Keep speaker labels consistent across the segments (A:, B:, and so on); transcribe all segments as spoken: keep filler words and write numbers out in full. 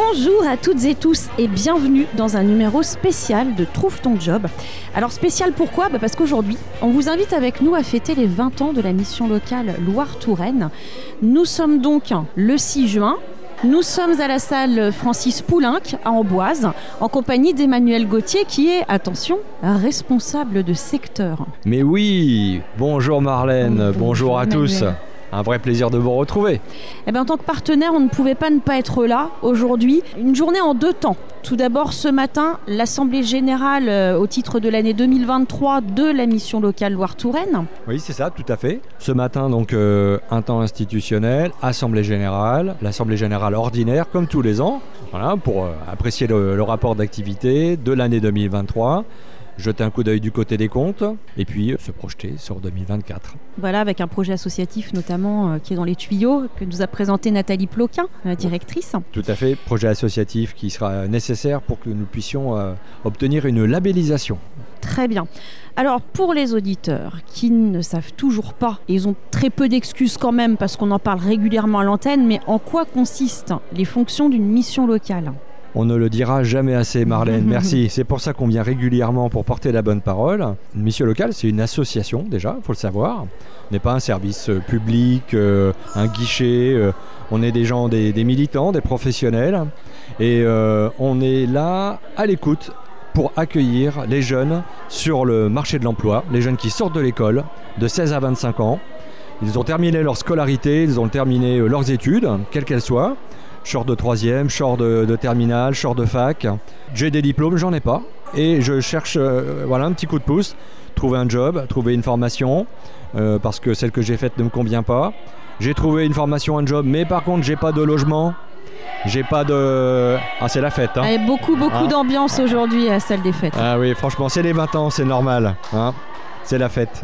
A: Bonjour à toutes et tous et bienvenue dans un numéro spécial de Trouve ton job. Alors spécial pourquoi ? Bah parce qu'aujourd'hui, on vous invite avec nous à fêter les vingt ans de la mission locale Loire-Touraine. Nous sommes donc le six juin. Nous sommes à la salle Francis Poulenc à Amboise en compagnie d'Emmanuel Gauthier qui est, attention, responsable de secteur.
B: Mais oui, bonjour Marlène, bonjour, bonjour à
A: Emmanuel.
B: tous. Un vrai plaisir de vous retrouver.
A: Eh bien, en tant que partenaire, on ne pouvait pas ne pas être là aujourd'hui. Une journée en deux temps. Tout d'abord, ce matin, l'Assemblée générale euh, au titre de l'année deux mille vingt-trois de la mission locale Loire-Touraine.
B: Oui, c'est ça, tout à fait. Ce matin, donc, euh, un temps institutionnel, Assemblée générale, l'Assemblée générale ordinaire, comme tous les ans, voilà, pour euh, apprécier le, le rapport d'activité de l'année deux mille vingt-trois. Jeter un coup d'œil du côté des comptes et puis euh, se projeter sur deux mille vingt-quatre.
A: Voilà, avec un projet associatif notamment euh, qui est dans les tuyaux, que nous a présenté Nathalie Ploquin, la directrice.
B: Tout à fait, projet associatif qui sera nécessaire pour que nous puissions euh, obtenir une labellisation.
A: Très bien. Alors, pour les auditeurs qui ne savent toujours pas, et ils ont très peu d'excuses quand même parce qu'on en parle régulièrement à l'antenne, mais en quoi consistent les fonctions d'une mission locale ?
B: On ne le dira jamais assez, Marlène, merci. C'est pour ça qu'on vient régulièrement pour porter la bonne parole. Une mission locale, c'est une association déjà, il faut le savoir. On n'est pas un service euh, public, euh, un guichet. Euh, on est des gens, des, des militants, des professionnels. Et euh, on est là à l'écoute pour accueillir les jeunes sur le marché de l'emploi, les jeunes qui sortent de l'école de seize à vingt-cinq ans. Ils ont terminé leur scolarité, ils ont terminé leurs études, quelles qu'elles soient. Short de troisième, short de, de terminale, short de fac. J'ai des diplômes, j'en ai pas. Et je cherche euh, voilà, un petit coup de pouce, trouver un job, trouver une formation, euh, parce que celle que j'ai faite ne me convient pas. J'ai trouvé une formation, un job, mais par contre, j'ai pas de logement. J'ai pas de... Ah, c'est la fête. Hein.
A: Il y a beaucoup, beaucoup
B: hein
A: d'ambiance aujourd'hui à la salle des fêtes.
B: Ah oui, franchement, c'est les vingt ans, c'est normal. Hein, c'est la fête.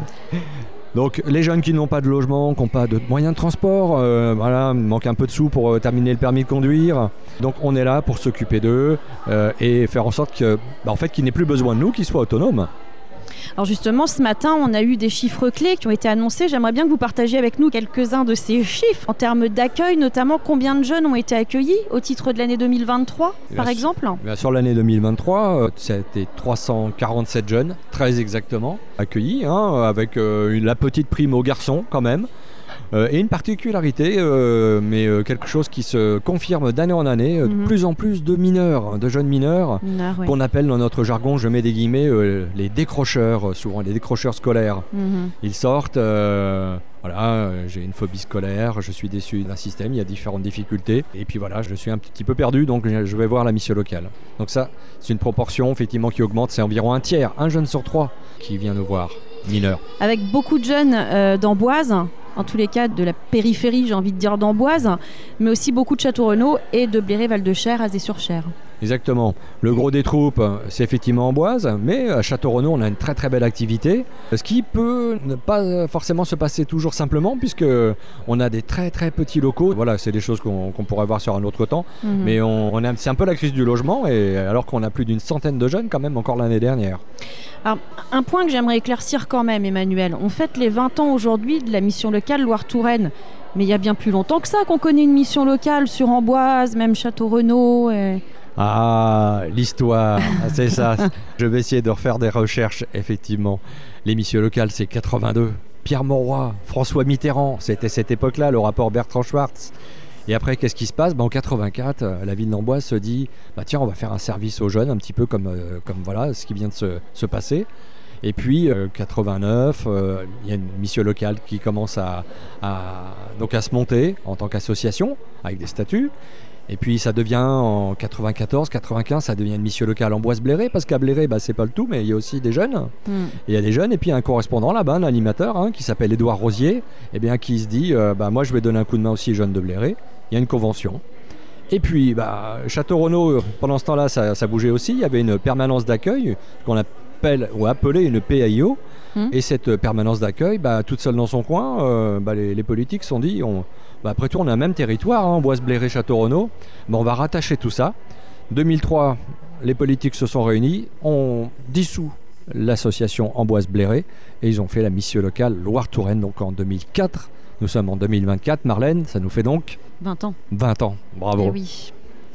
B: Donc les jeunes qui n'ont pas de logement, qui n'ont pas de moyens de transport, euh, voilà, il manque un peu de sous pour euh, terminer le permis de conduire. Donc on est là pour s'occuper d'eux euh, et faire en sorte que, bah, en fait, qu'ils n'aient plus besoin de nous, qu'ils soient autonomes.
A: Alors justement, ce matin, on a eu des chiffres clés qui ont été annoncés. J'aimerais bien que vous partagiez avec nous quelques-uns de ces chiffres. En termes d'accueil, notamment, combien de jeunes ont été accueillis au titre de l'année deux mille vingt-trois, par
B: Bien
A: exemple ?
B: Bien sur l'année deux mille vingt-trois, euh, c'était trois cent quarante-sept jeunes, très exactement, accueillis, hein, avec euh, la petite prime aux garçons quand même. Euh, et une particularité, euh, mais euh, quelque chose qui se confirme d'année en année, euh,
A: Mhm.
B: de plus en plus de mineurs, de jeunes mineurs,
A: Mineurs, oui.
B: qu'on appelle dans notre jargon, je mets des guillemets, euh, les décrocheurs, euh, souvent les décrocheurs scolaires.
A: Mhm.
B: Ils sortent, euh, voilà, euh, j'ai une phobie scolaire, je suis déçu d'un système, il y a différentes difficultés, et puis voilà, je suis un petit peu perdu, donc je vais voir la mission locale. Donc ça, c'est une proportion effectivement qui augmente, c'est environ un tiers, un jeune sur trois qui vient nous voir, mineur.
A: Avec beaucoup de jeunes euh, d'Amboise, en tous les cas de la périphérie, j'ai envie de dire d'Amboise, mais aussi beaucoup de Château-Renaud et de Bléré-Val-de-Cher, Azé-sur-Cher.
B: Exactement. Le gros des troupes, c'est effectivement Amboise, mais à Château-Renaud, on a une très très belle activité. Ce qui peut ne pas forcément se passer toujours simplement, puisque on a des très très petits locaux. Voilà, c'est des choses qu'on, qu'on pourrait voir sur un autre temps,
A: Mhm.
B: mais on, on a, c'est un peu la crise du logement, et alors qu'on a plus d'une centaine de jeunes quand même encore l'année dernière.
A: Alors, un point que j'aimerais éclaircir quand même, Emmanuel. On fête les vingt ans aujourd'hui de la mission locale Loire-Touraine. Mais il y a bien plus longtemps que ça qu'on connaît une mission locale sur Amboise, même Château-Renaud. Et...
B: Ah, l'histoire, c'est ça. Je vais essayer de refaire des recherches, effectivement. Les missions locales, c'est quatre-vingt-deux. Pierre Mauroy, François Mitterrand, c'était cette époque-là, le rapport Bertrand Schwartz. Et après, qu'est-ce qui se passe ? Ben, en quatre-vingt-quatre, la ville d'Amboise se dit bah, tiens, on va faire un service aux jeunes, un petit peu comme, euh, comme voilà, ce qui vient de se, se passer. Et puis, euh, quatre-vingt-neuf, il euh, y a une mission locale qui commence à, à, donc à se monter en tant qu'association, avec des statuts. Et puis ça devient en quatre-vingt-quatorze, quatre-vingt-quinze, ça devient une mission locale Amboise-Bléré, parce qu'à Bléré, bah, c'est pas le tout, mais il y a aussi des jeunes.
A: Mm.
B: Il y a des jeunes, et puis un correspondant là-bas, un animateur, hein, qui s'appelle Édouard Rosier, et bien, qui se dit euh, bah, moi je vais donner un coup de main aussi aux jeunes de Bléré. Il y a une convention. Et puis, bah, Château-Renaud, pendant ce temps-là, ça, ça bougeait aussi. Il y avait une permanence d'accueil qu'on appelle ou appelée une P A I O. Mmh. Et cette permanence d'accueil, bah, toute seule dans son coin, euh, bah, les, les politiques se sont dit, on, bah, après tout, on a un même territoire, hein, Amboise-Bléré, Château-Renaud. Bah, on va rattacher tout ça. deux mille trois, les politiques se sont réunis, ont dissous l'association Amboise-Bléré et ils ont fait la mission locale Loire-Touraine, donc en deux mille quatre. Nous sommes en deux mille vingt-quatre, Marlène, ça nous fait donc
A: vingt ans.
B: vingt ans, bravo.
A: Eh oui.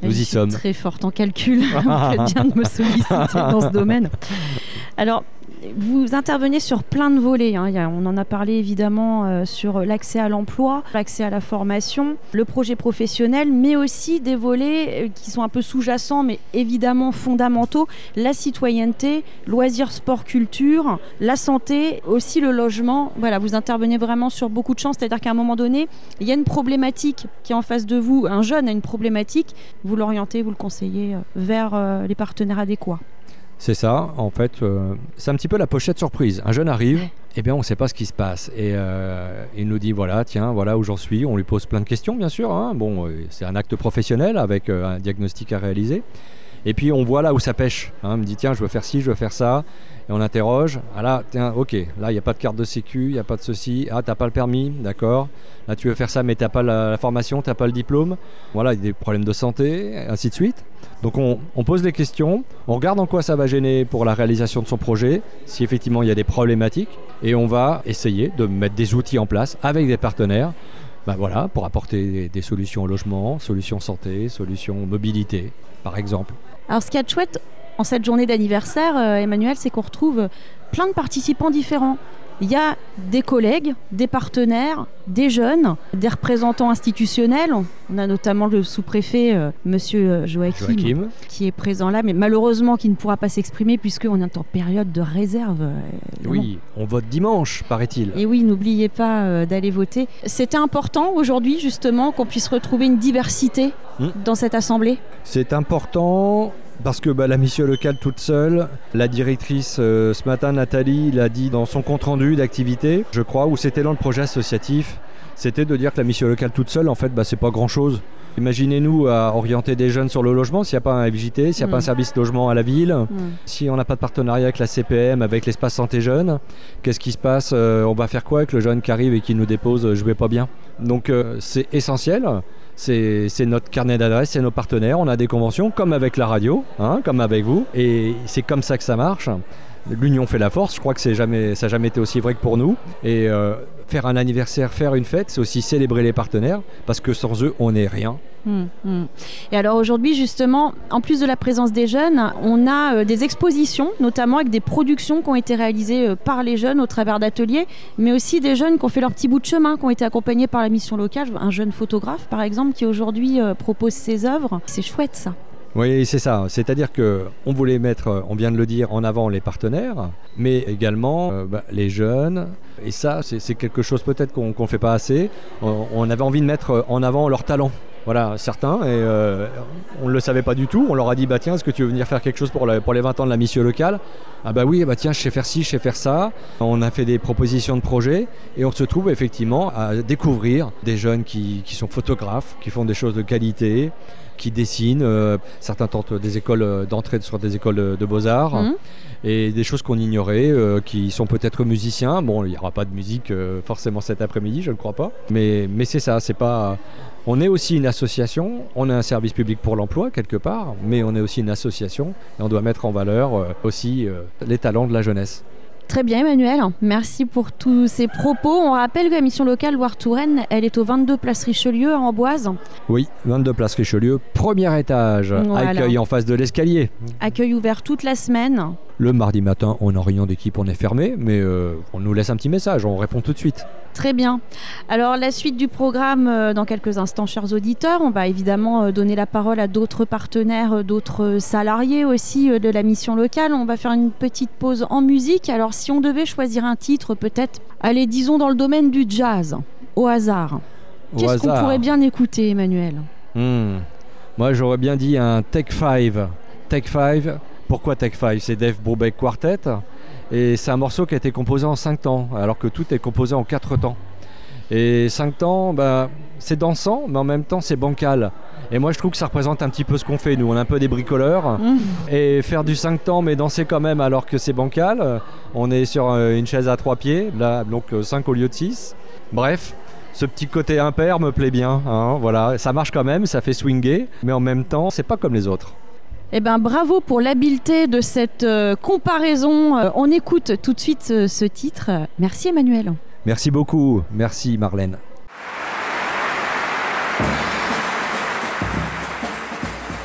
B: Nous
A: je
B: y
A: suis
B: sommes.
A: Très forte en calcul. Vous faites bien de me solliciter dans ce domaine. Alors, vous intervenez sur plein de volets. Hein. Il y a, on en a parlé évidemment euh, sur l'accès à l'emploi, l'accès à la formation, le projet professionnel, mais aussi des volets euh, qui sont un peu sous-jacents, mais évidemment fondamentaux. La citoyenneté, loisirs, sport, culture, la santé, aussi le logement. Voilà, vous intervenez vraiment sur beaucoup de champs. C'est-à-dire qu'à un moment donné, il y a une problématique qui est en face de vous. Un jeune a une problématique. Vous l'orientez, vous le conseillez euh, vers euh, les partenaires adéquats.
B: C'est ça, en fait, euh, c'est un petit peu la pochette surprise. Un jeune arrive, eh bien on ne sait pas ce qui se passe. Et euh, il nous dit, voilà, tiens, voilà où j'en suis. On lui pose plein de questions, bien sûr. Hein. Bon, euh, c'est un acte professionnel avec euh, un diagnostic à réaliser. Et puis on voit là où ça pêche. Hein. Il me dit, tiens, je veux faire ci, je veux faire ça. Et on interroge. Ah là, tiens, ok, là, il n'y a pas de carte de sécu, il n'y a pas de ceci. Ah, t'as pas le permis, d'accord. Là, tu veux faire ça, mais t'as pas la, la formation, t'as pas le diplôme. Voilà, il y a des problèmes de santé, ainsi de suite. Donc on, on pose des questions, on regarde en quoi ça va gêner pour la réalisation de son projet, si effectivement il y a des problématiques, et on va essayer de mettre des outils en place avec des partenaires, ben voilà, pour apporter des, des solutions au logement, solutions santé, solutions mobilité, par exemple.
A: Alors ce qu'il y a de chouette en cette journée d'anniversaire, euh, Emmanuel, c'est qu'on retrouve plein de participants différents. Il y a des collègues, des partenaires, des jeunes, des représentants institutionnels. On a notamment le sous-préfet, euh, monsieur Joachim, Joachim, qui est présent là, mais malheureusement qui ne pourra pas s'exprimer puisqu'on est en période de réserve. Euh,
B: oui, on vote dimanche, paraît-il.
A: Et oui, n'oubliez pas euh, d'aller voter. C'était important aujourd'hui, justement, qu'on puisse retrouver une diversité mmh. dans cette assemblée.
B: C'est important... Parce que bah, la mission locale toute seule, la directrice euh, ce matin, Nathalie, l'a dit dans son compte-rendu d'activité, je crois, où c'était dans le projet associatif, c'était de dire que la mission locale toute seule, en fait, bah, c'est pas grand-chose. Imaginez-nous à orienter des jeunes sur le logement, s'il n'y a pas un F J T, s'il n'y a mmh. pas un service logement à la ville, mmh. si on n'a pas de partenariat avec la C P M, avec l'espace santé jeune, qu'est-ce qui se passe euh, on va faire quoi avec le jeune qui arrive et qui nous dépose euh, je vais pas bien. Donc euh, c'est essentiel. C'est, c'est notre carnet d'adresse, c'est nos partenaires. On a des conventions comme avec la radio, hein, comme avec vous. Et c'est comme ça que ça marche. L'union fait la force. Je crois que c'est jamais, ça n'a jamais été aussi vrai que pour nous. Et euh, faire un anniversaire, faire une fête, c'est aussi célébrer les partenaires. Parce que sans eux, on n'est rien.
A: Mmh, mmh. Et alors aujourd'hui justement, en plus de la présence des jeunes, on a euh, des expositions, notamment avec des productions qui ont été réalisées euh, par les jeunes au travers d'ateliers, mais aussi des jeunes qui ont fait leur petit bout de chemin, qui ont été accompagnés par la mission locale. Un jeune photographe par exemple qui aujourd'hui euh, propose ses œuvres. C'est chouette ça.
B: Oui, c'est ça. C'est-à-dire qu'on voulait mettre, on vient de le dire, en avant les partenaires, mais également euh, bah, les jeunes. Et ça, c'est, c'est quelque chose peut-être qu'on ne fait pas assez. On, on avait envie de mettre en avant leurs talents. Voilà, certains, et euh, on ne le savait pas du tout. On leur a dit, bah tiens, est-ce que tu veux venir faire quelque chose pour, la, pour les vingt ans de la mission locale ? Ah bah oui, bah tiens, je sais faire ci, je sais faire ça. On a fait des propositions de projets et on se trouve effectivement à découvrir des jeunes qui, qui sont photographes, qui font des choses de qualité, qui dessinent. Euh, certains tentent des écoles d'entrée sur des écoles de, de beaux-arts. Mmh. Et des choses qu'on ignorait, euh, qui sont peut-être musiciens. Bon, il n'y aura pas de musique euh, forcément cet après-midi, je ne crois pas. Mais, mais c'est ça, c'est pas... On est aussi une association, on est un service public pour l'emploi quelque part, mais on est aussi une association et on doit mettre en valeur euh, aussi euh, les talents de la jeunesse.
A: Très bien Emmanuel, merci pour tous ces propos. On rappelle que la mission locale Loire-Touraine, elle est au vingt-deux place Richelieu à Amboise.
B: Oui, vingt-deux place Richelieu, premier étage, voilà. Accueil en face de l'escalier.
A: Accueil ouvert toute la semaine.
B: Le mardi matin, on n'a rien d'équipe, on est fermé, mais euh, on nous laisse un petit message, on répond tout de suite.
A: Très bien. Alors la suite du programme euh, dans quelques instants, chers auditeurs, on va évidemment euh, donner la parole à d'autres partenaires, euh, d'autres salariés aussi euh, de la mission locale. On va faire une petite pause en musique. Alors si on devait choisir un titre, peut-être, allez, disons dans le domaine du jazz, au hasard. Au Qu'est-ce hasard. qu'on pourrait bien écouter, Emmanuel ?
B: hmm. Moi j'aurais bien dit un Take Five. Take Five. Pourquoi Take Five ? C'est Dave Brubeck Quartet et c'est un morceau qui a été composé en cinq temps alors que tout est composé en quatre temps. Et cinq temps, bah, c'est dansant mais en même temps c'est bancal. Et moi je trouve que ça représente un petit peu ce qu'on fait nous, on est un peu des bricoleurs mmh. et faire du cinq temps mais danser quand même alors que c'est bancal, on est sur une chaise à trois pieds, là, donc cinq au lieu de six. Bref. Ce petit côté impair me plaît bien, hein, voilà. Ça marche quand même, ça fait swinguer, mais en même temps c'est pas comme les autres.
A: Eh ben, bravo pour l'habileté de cette euh, comparaison. Euh, on écoute tout de suite euh, ce titre. Merci Emmanuel.
B: Merci beaucoup. Merci Marlène.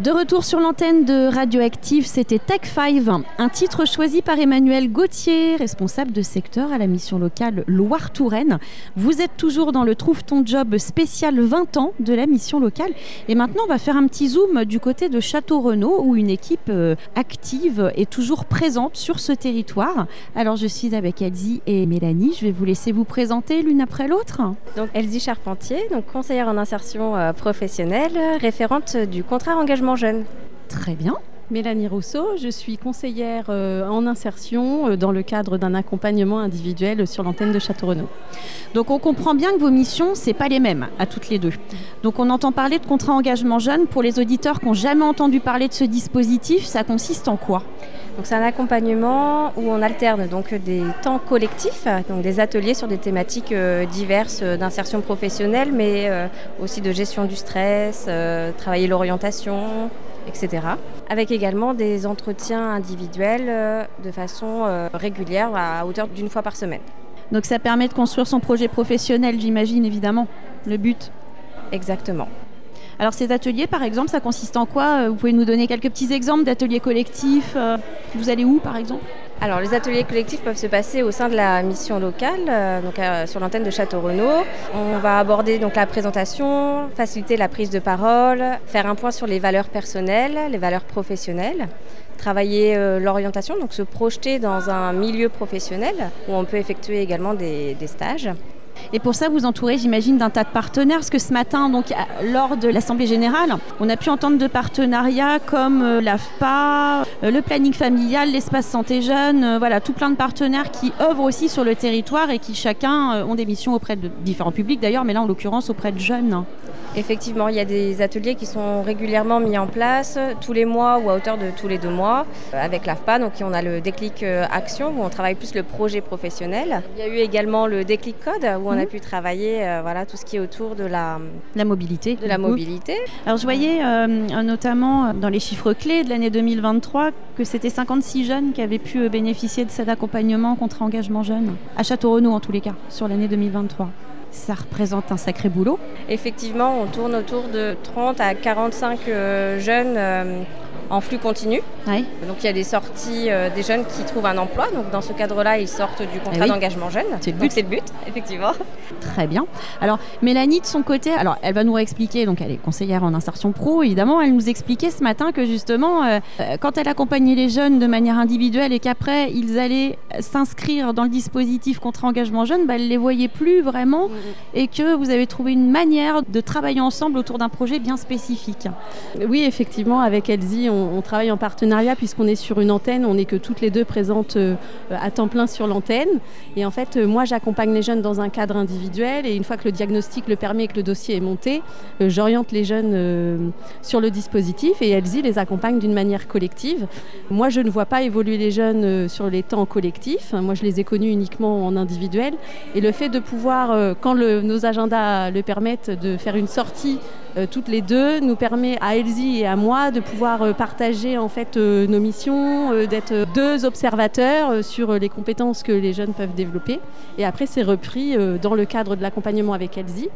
A: De retour sur l'antenne de Radioactive, c'était Tech cinq, un titre choisi par Emmanuel Gauthier, responsable de secteur à la mission locale Loire-Touraine. Vous êtes toujours dans le Trouve ton job spécial vingt ans de la mission locale. Et maintenant, on va faire un petit zoom du côté de Château-Renaud, où une équipe euh, active est toujours présente sur ce territoire. Alors, je suis avec Elsie et Mélanie. Je vais vous laisser vous présenter l'une après l'autre.
C: Donc, Elsie Charpentier, donc conseillère en insertion euh, professionnelle, référente du contrat engagement jeune.
A: Très bien.
D: Mélanie Rousseau, je suis conseillère euh, en insertion euh, dans le cadre d'un accompagnement individuel sur l'antenne de Château-Renaud.
A: Donc on comprend bien que vos missions, c'est pas les mêmes à toutes les deux. Donc on entend parler de contrat engagement jeune. Pour les auditeurs qui n'ont jamais entendu parler de ce dispositif, ça consiste en quoi ?
C: Donc c'est un accompagnement où on alterne donc des temps collectifs, donc des ateliers sur des thématiques euh, diverses euh, d'insertion professionnelle, mais euh, aussi de gestion du stress, euh, travailler l'orientation, et cetera. Avec également des entretiens individuels euh, de façon euh, régulière à hauteur d'une fois par semaine.
A: Donc ça permet de construire son projet professionnel, j'imagine évidemment, le but.
C: Exactement.
A: Alors ces ateliers, par exemple, ça consiste en quoi ? Vous pouvez nous donner quelques petits exemples d'ateliers collectifs ? Vous allez où, par exemple ?
C: Alors les ateliers collectifs peuvent se passer au sein de la mission locale, euh, donc euh, sur l'antenne de Château-Renaud. On va aborder donc la présentation, faciliter la prise de parole, faire un point sur les valeurs personnelles, les valeurs professionnelles, travailler euh, l'orientation, donc se projeter dans un milieu professionnel où on peut effectuer également des, des stages.
A: Et pour ça, vous entourez, j'imagine, d'un tas de partenaires, parce que ce matin, donc, lors de l'Assemblée Générale, on a pu entendre de partenariats comme euh, l'A F P A, euh, le planning familial, l'espace santé jeune, euh, voilà, tout plein de partenaires qui œuvrent aussi sur le territoire et qui chacun euh, ont des missions auprès de différents publics d'ailleurs, mais là en l'occurrence auprès de jeunes.
C: Effectivement, il y a des ateliers qui sont régulièrement mis en place tous les mois ou à hauteur de tous les deux mois avec l'A F P A. Donc on a le déclic action où on travaille plus le projet professionnel. Il y a eu également le déclic code où on mmh. a pu travailler euh, voilà, tout ce qui est autour de la,
A: la mobilité.
C: De la mobilité.
A: Alors je voyais euh, notamment dans les chiffres clés de l'année deux mille vingt-trois que c'était cinquante-six jeunes qui avaient pu bénéficier de cet accompagnement contre engagement jeune, à Château-Renaud en tous les cas, sur l'année deux mille vingt-trois. Ça représente un sacré boulot.
C: Effectivement, on tourne autour de trente à quarante-cinq euh, jeunes euh, en flux continu.
A: Oui.
C: Donc il y a des sorties euh, des jeunes qui trouvent un emploi. Donc dans ce cadre-là, ils sortent du contrat
A: oui.
C: d'engagement jeune.
A: C'est le but.
C: Donc c'est le but, effectivement.
A: Très bien. Alors Mélanie, de son côté, alors elle va nous réexpliquer, donc elle est conseillère en insertion pro, évidemment, elle nous expliquait ce matin que justement, euh, quand elle accompagnait les jeunes de manière individuelle et qu'après ils allaient s'inscrire dans le dispositif contrat engagement jeune, bah, elle ne les voyait plus vraiment mmh. et que vous avez trouvé une manière de travailler ensemble autour d'un projet bien spécifique.
D: Oui, effectivement, avec Elsie, on, on travaille en partenariat puisqu'on est sur une antenne, on n'est que toutes les deux présentes euh, à temps plein sur l'antenne. Et en fait, euh, moi, j'accompagne les jeunes dans un cadre individuel et une fois que le diagnostic le permet et que le dossier est monté, euh, j'oriente les jeunes euh, sur le dispositif et Elsie les accompagne d'une manière collective. Moi, je ne vois pas évoluer les jeunes euh, sur les temps collectifs. Moi, je les ai connus uniquement en individuel. Et le fait de pouvoir, euh, quand le, nos agendas le permettent, de faire une sortie Euh, toutes les deux nous permet à Elsie et à moi de pouvoir euh, partager en fait euh, nos missions, euh, d'être deux observateurs euh, sur les compétences que les jeunes peuvent développer. Et après, c'est repris euh, dans le cadre de l'accompagnement avec Elsie.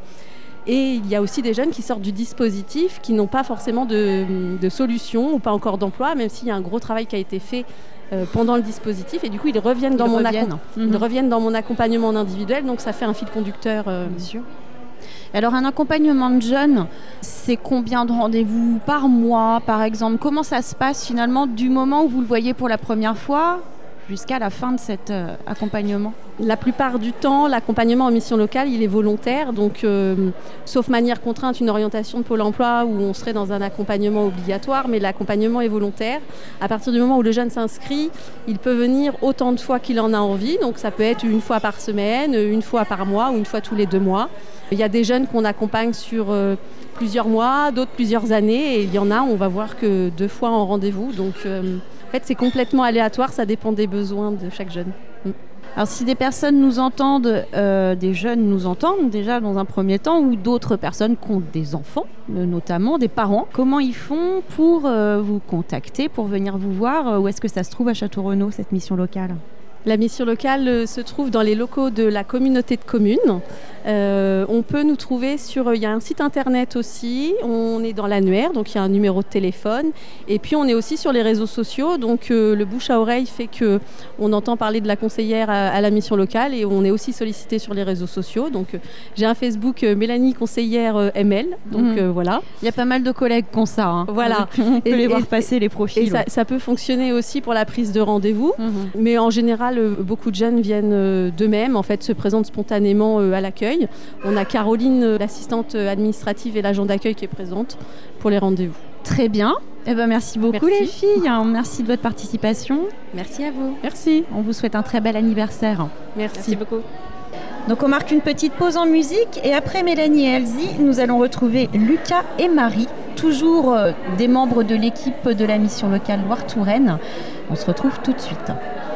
D: Et il y a aussi des jeunes qui sortent du dispositif, qui n'ont pas forcément de, de solution ou pas encore d'emploi, même s'il y a un gros travail qui a été fait euh, pendant le dispositif. Et du coup, ils reviennent, dans
A: ils,
D: mon
A: reviennent.
D: Accom-
A: Mmh.
D: ils reviennent dans mon accompagnement en individuel. Donc, ça fait un fil conducteur. Euh,
A: Bien sûr. Alors un accompagnement de jeunes, c'est combien de rendez-vous par mois, par exemple ? Comment ça se passe finalement du moment où vous le voyez pour la première fois jusqu'à la fin de cet euh, accompagnement ?
D: La plupart du temps, l'accompagnement en mission locale, il est volontaire. Donc, euh, sauf manière contrainte, une orientation de Pôle emploi où on serait dans un accompagnement obligatoire, mais l'accompagnement est volontaire. À partir du moment où le jeune s'inscrit, il peut venir autant de fois qu'il en a envie. Donc, ça peut être une fois par semaine, une fois par mois ou une fois tous les deux mois. Il y a des jeunes qu'on accompagne sur euh, plusieurs mois, d'autres plusieurs années. Et il y en a, on va voir que deux fois en rendez-vous. Donc, euh, en fait, c'est complètement aléatoire. Ça dépend des besoins de chaque jeune. Mm.
A: Alors si des personnes nous entendent, euh, des jeunes nous entendent déjà dans un premier temps, ou d'autres personnes qui ont des enfants, euh, notamment des parents, comment ils font pour euh, vous contacter, pour venir vous voir euh, où est-ce que ça se trouve à Château-Renaud, cette mission locale ?
D: La mission locale euh, se trouve dans les locaux de la communauté de communes. Euh, on peut nous trouver sur... Il y a un site internet aussi, on est dans l'annuaire, donc il y a un numéro de téléphone. Et puis on est aussi sur les réseaux sociaux, donc euh, le bouche à oreille fait qu'on entend parler de la conseillère à, à la mission locale et on est aussi sollicité sur les réseaux sociaux. Donc euh, j'ai un Facebook euh, Mélanie Conseillère euh, M L, donc mmh. euh, voilà.
A: Il y a pas mal de collègues qui ont ça. Hein.
D: Voilà.
A: On peut
D: et,
A: les voir
D: et,
A: passer les profils.
D: Et ça, ça peut fonctionner aussi pour la prise de rendez-vous, mmh. mais en général, euh, beaucoup de jeunes viennent euh, d'eux-mêmes, en fait, se présentent spontanément euh, à l'accueil. On a Caroline, euh, l'assistante administrative et l'agent d'accueil qui est présente pour les rendez-vous.
A: Très bien. Eh ben, merci beaucoup
D: merci.
A: les filles. Merci de votre participation.
C: Merci à vous.
D: Merci.
A: On vous souhaite un très bel anniversaire.
D: Merci,
C: merci beaucoup.
A: Donc on marque une petite pause en musique et après Mélanie et Elsie, nous allons retrouver Lucas et Marie, toujours euh, des membres de l'équipe de la mission locale Loire-Touraine. On se retrouve tout de suite.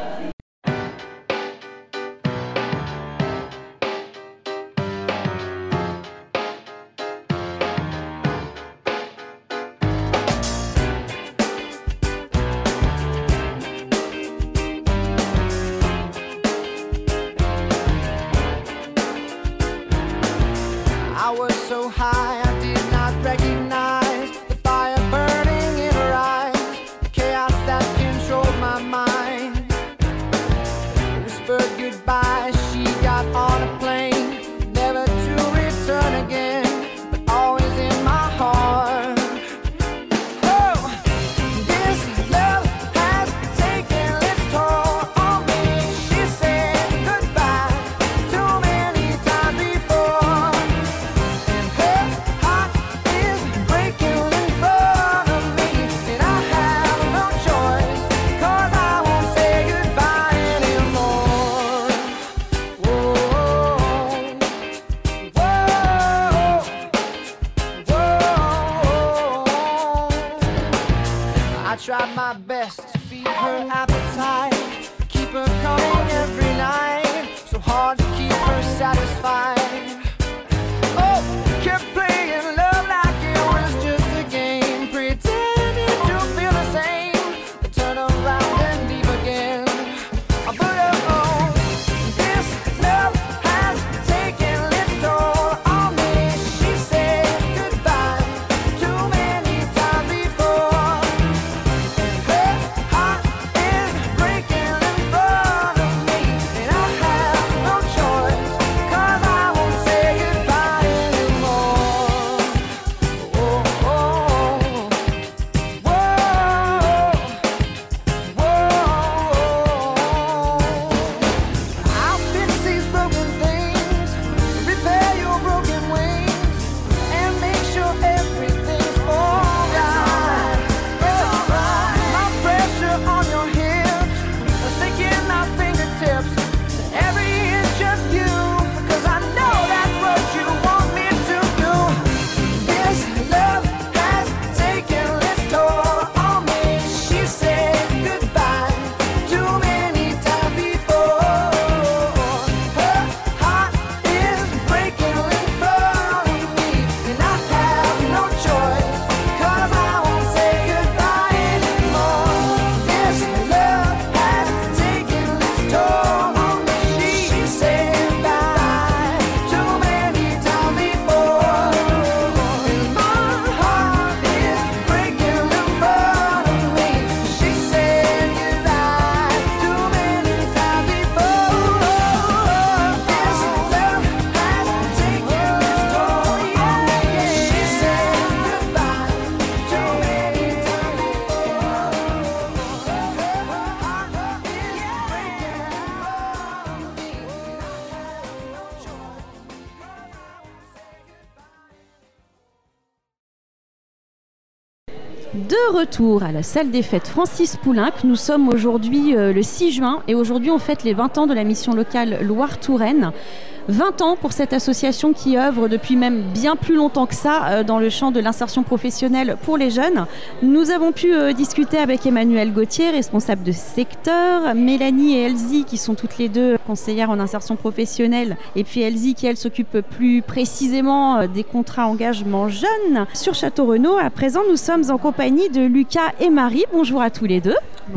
A: De retour à la salle des fêtes Francis Poulenc, nous sommes aujourd'hui euh, le six juin et aujourd'hui on fête les vingt ans de la mission locale Loire-Touraine. vingt ans pour cette association qui œuvre depuis même bien plus longtemps que ça euh, dans le champ de l'insertion professionnelle pour les jeunes. Nous avons pu euh, discuter avec Emmanuel Gauthier, responsable de secteur, Mélanie et Elsie qui sont toutes les deux conseillères en insertion professionnelle et puis Elsie qui elle s'occupe plus précisément euh, des contrats engagement jeunes sur Château Renaud. À présent nous sommes en compagnie de Lucas et Marie. Bonjour à tous les deux.
E: Bonjour.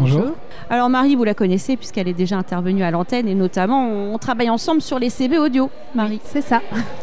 A: Alors Marie, vous la connaissez puisqu'elle est déjà intervenue à l'antenne et notamment on travaille ensemble sur les C B audio. Marie,
D: c'est ça.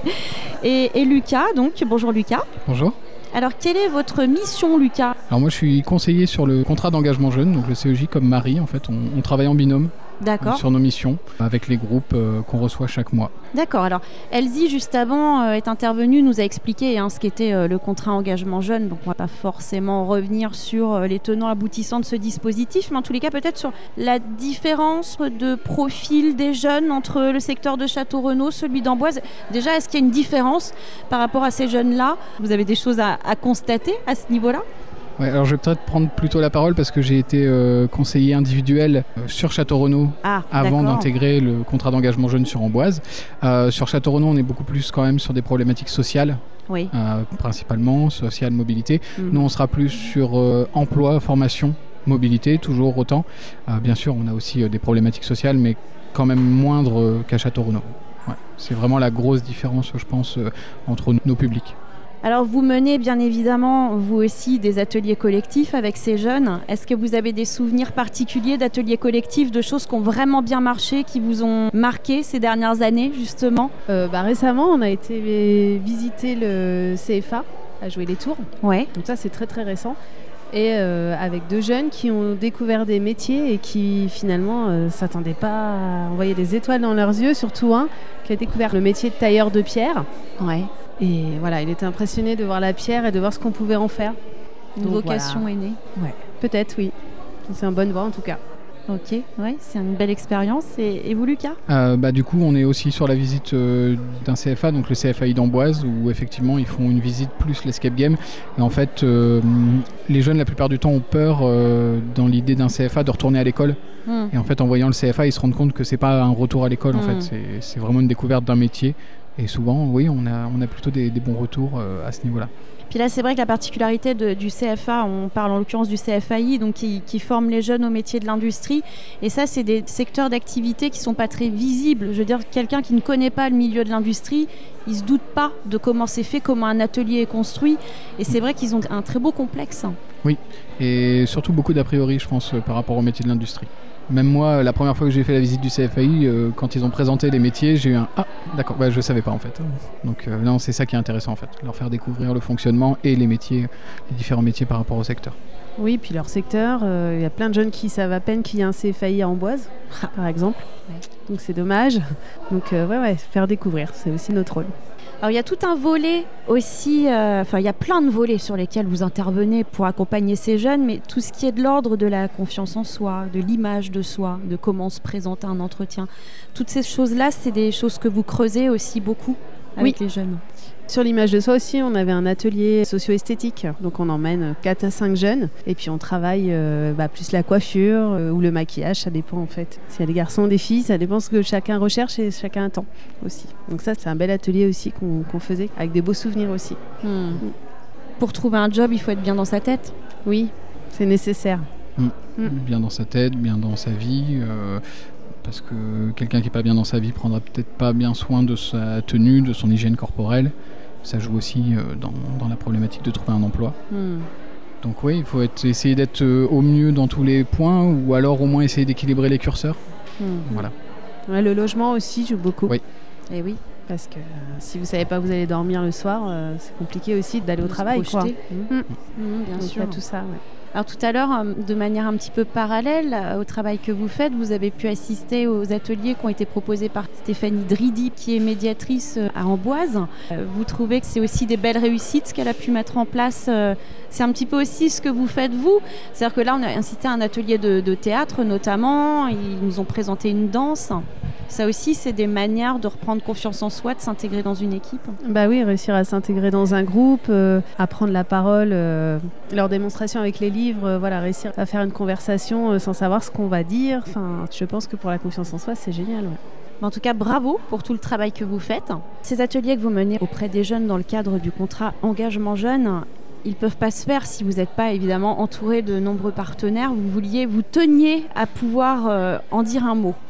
A: Et, et Lucas, donc bonjour Lucas.
E: Bonjour.
A: Alors quelle est votre mission Lucas?
E: Alors moi je suis conseiller sur le contrat d'engagement jeune, donc le C E J comme Marie en fait, on, on travaille en binôme.
A: D'accord.
E: Sur nos missions avec les groupes euh, qu'on reçoit chaque mois.
A: D'accord. Alors, Elsie, juste avant, euh, est intervenue, nous a expliqué hein, ce qu'était euh, le contrat engagement jeune. Donc, on ne va pas forcément revenir sur euh, les tenants aboutissants de ce dispositif, mais en tous les cas, peut-être sur la différence de profil des jeunes entre le secteur de Château-Renaud, celui d'Amboise. Déjà, est-ce qu'il y a une différence par rapport à ces jeunes-là? Vous avez des choses à, à constater à ce niveau-là?
E: Ouais, alors je vais peut-être prendre plutôt la parole parce que j'ai été euh, conseiller individuel euh, sur Château-Renaud
A: ah,
E: avant d'intégrer le contrat d'engagement jeune sur Amboise. Euh, sur Château-Renaud, on est beaucoup plus quand même sur des problématiques sociales,
A: oui.
E: euh, principalement sociale, mobilité.
A: Mmh.
E: Nous, on sera plus sur euh, emploi, formation, mobilité, toujours autant. Euh, bien sûr, on a aussi euh, des problématiques sociales, mais quand même moindres euh, qu'à Château-Renaud. Ouais, c'est vraiment la grosse différence, je pense, euh, entre nos publics.
A: Alors vous menez bien évidemment vous aussi des ateliers collectifs avec ces jeunes. Est-ce que vous avez des souvenirs particuliers d'ateliers collectifs, de choses qui ont vraiment bien marché, qui vous ont marqué ces dernières années justement?
D: euh, bah, Récemment on a été visiter le C F A à jouer les tours.
A: Ouais.
D: Donc ça c'est très très récent. Et euh, avec deux jeunes qui ont découvert des métiers et qui finalement ne euh, s'attendaient pas à envoyer des étoiles dans leurs yeux, surtout un qui a découvert le métier de tailleur de pierre.
A: Ouais.
D: Et voilà, il était impressionné de voir la pierre et de voir ce qu'on pouvait en faire.
A: Une
D: Donc,
A: vocation
D: voilà.
A: est née.
D: Ouais. Peut-être, oui. C'est en bonne voie en tout cas.
A: Ok, ouais, c'est une belle expérience. Et, et vous, Lucas?
E: euh, bah, Du coup, on est aussi sur la visite euh, d'un C F A, donc le C F A I d'Amboise, où effectivement ils font une visite plus l'escape game. Et en fait, euh, les jeunes, la plupart du temps, ont peur euh, dans l'idée d'un C F A de retourner à l'école. Mmh. Et en fait, en voyant le C F A, ils se rendent compte que c'est pas un retour à l'école. Mmh. En fait, c'est, c'est vraiment une découverte d'un métier. Et souvent, oui, on a, on a plutôt des, des bons retours euh, à ce niveau-là.
A: Puis là, c'est vrai que la particularité de, du C F A, on parle en l'occurrence du C F A I, donc qui, qui forme les jeunes au métier de l'industrie. Et ça, c'est des secteurs d'activité qui ne sont pas très visibles. Je veux dire, quelqu'un qui ne connaît pas le milieu de l'industrie, il ne se doute pas de comment c'est fait, comment un atelier est construit. Et c'est vrai qu'ils ont un très beau complexe.
E: Oui, et surtout beaucoup d'a priori, je pense, par rapport au métier de l'industrie. Même moi, la première fois que j'ai fait la visite du C F A I, euh, quand ils ont présenté les métiers, j'ai eu un « Ah, d'accord, bah, je ne savais pas en fait ». Donc euh, non, c'est ça qui est intéressant en fait, leur faire découvrir le fonctionnement et les métiers, les différents métiers par rapport au secteur.
D: Oui, puis leur secteur, il euh, y a plein de jeunes qui savent à peine qu'il y a un C F A I à Amboise, par exemple. Ouais. Donc c'est dommage. Donc euh, ouais, ouais, faire découvrir, c'est aussi notre rôle.
A: Alors il y a tout un volet aussi, euh, enfin il y a plein de volets sur lesquels vous intervenez pour accompagner ces jeunes, mais tout ce qui est de l'ordre de la confiance en soi, de l'image de soi, de comment se présenter un entretien, toutes ces choses-là, c'est des choses que vous creusez aussi beaucoup avec oui. les jeunes.
D: Sur l'image de soi aussi, on avait un atelier socio-esthétique, donc on emmène quatre à cinq jeunes et puis on travaille euh, bah, plus la coiffure euh, ou le maquillage, ça dépend en fait. S'il y a des garçons ou des filles, ça dépend ce que chacun recherche et chacun attend aussi. Donc ça, c'est un bel atelier aussi qu'on, qu'on faisait avec des beaux souvenirs aussi.
A: Mmh. Mmh. Pour trouver un job, il faut être bien dans sa tête.
D: Oui, c'est nécessaire.
E: Mmh. Mmh. Bien dans sa tête, bien dans sa vie. Euh... Parce que quelqu'un qui n'est pas bien dans sa vie prendra peut-être pas bien soin de sa tenue, de son hygiène corporelle. Ça joue aussi euh, dans, dans la problématique de trouver un emploi. Mm. Donc oui, il faut être, essayer d'être euh, au mieux dans tous les points, ou alors au moins essayer d'équilibrer les curseurs. Mm. Voilà.
D: Ouais, le logement aussi joue beaucoup.
E: Oui.
A: Et oui.
D: Parce que euh, si vous ne savez pas où vous allez dormir le soir, euh, c'est compliqué aussi d'aller au travail. Quoi. Mm.
A: Mm. Mm, bien
D: Donc,
A: sûr.
D: Il y a tout ça, ouais.
A: Alors tout à l'heure, de manière un petit peu parallèle au travail que vous faites, vous avez pu assister aux ateliers qui ont été proposés par Stéphanie Dridi, qui est médiatrice à Amboise. Vous trouvez que c'est aussi des belles réussites, ce qu'elle a pu mettre en place? C'est un petit peu aussi ce que vous faites, vous? C'est-à-dire que là, on a incité à un atelier de, de théâtre, notamment. Ils nous ont présenté une danse. Ça aussi, c'est des manières de reprendre confiance en soi, de s'intégrer dans une équipe.
D: Bah oui, réussir à s'intégrer dans un groupe, euh, à prendre la parole, euh, leur démonstration avec les livres, euh, voilà, réussir à faire une conversation euh, sans savoir ce qu'on va dire. Enfin, je pense que pour la confiance en soi, c'est génial. Ouais.
A: En tout cas, bravo pour tout le travail que vous faites. Ces ateliers que vous menez auprès des jeunes dans le cadre du contrat engagement jeune, ils ne peuvent pas se faire si vous n'êtes pas évidemment entouré de nombreux partenaires. Vous vouliez, vous teniez à pouvoir euh, en dire un mot.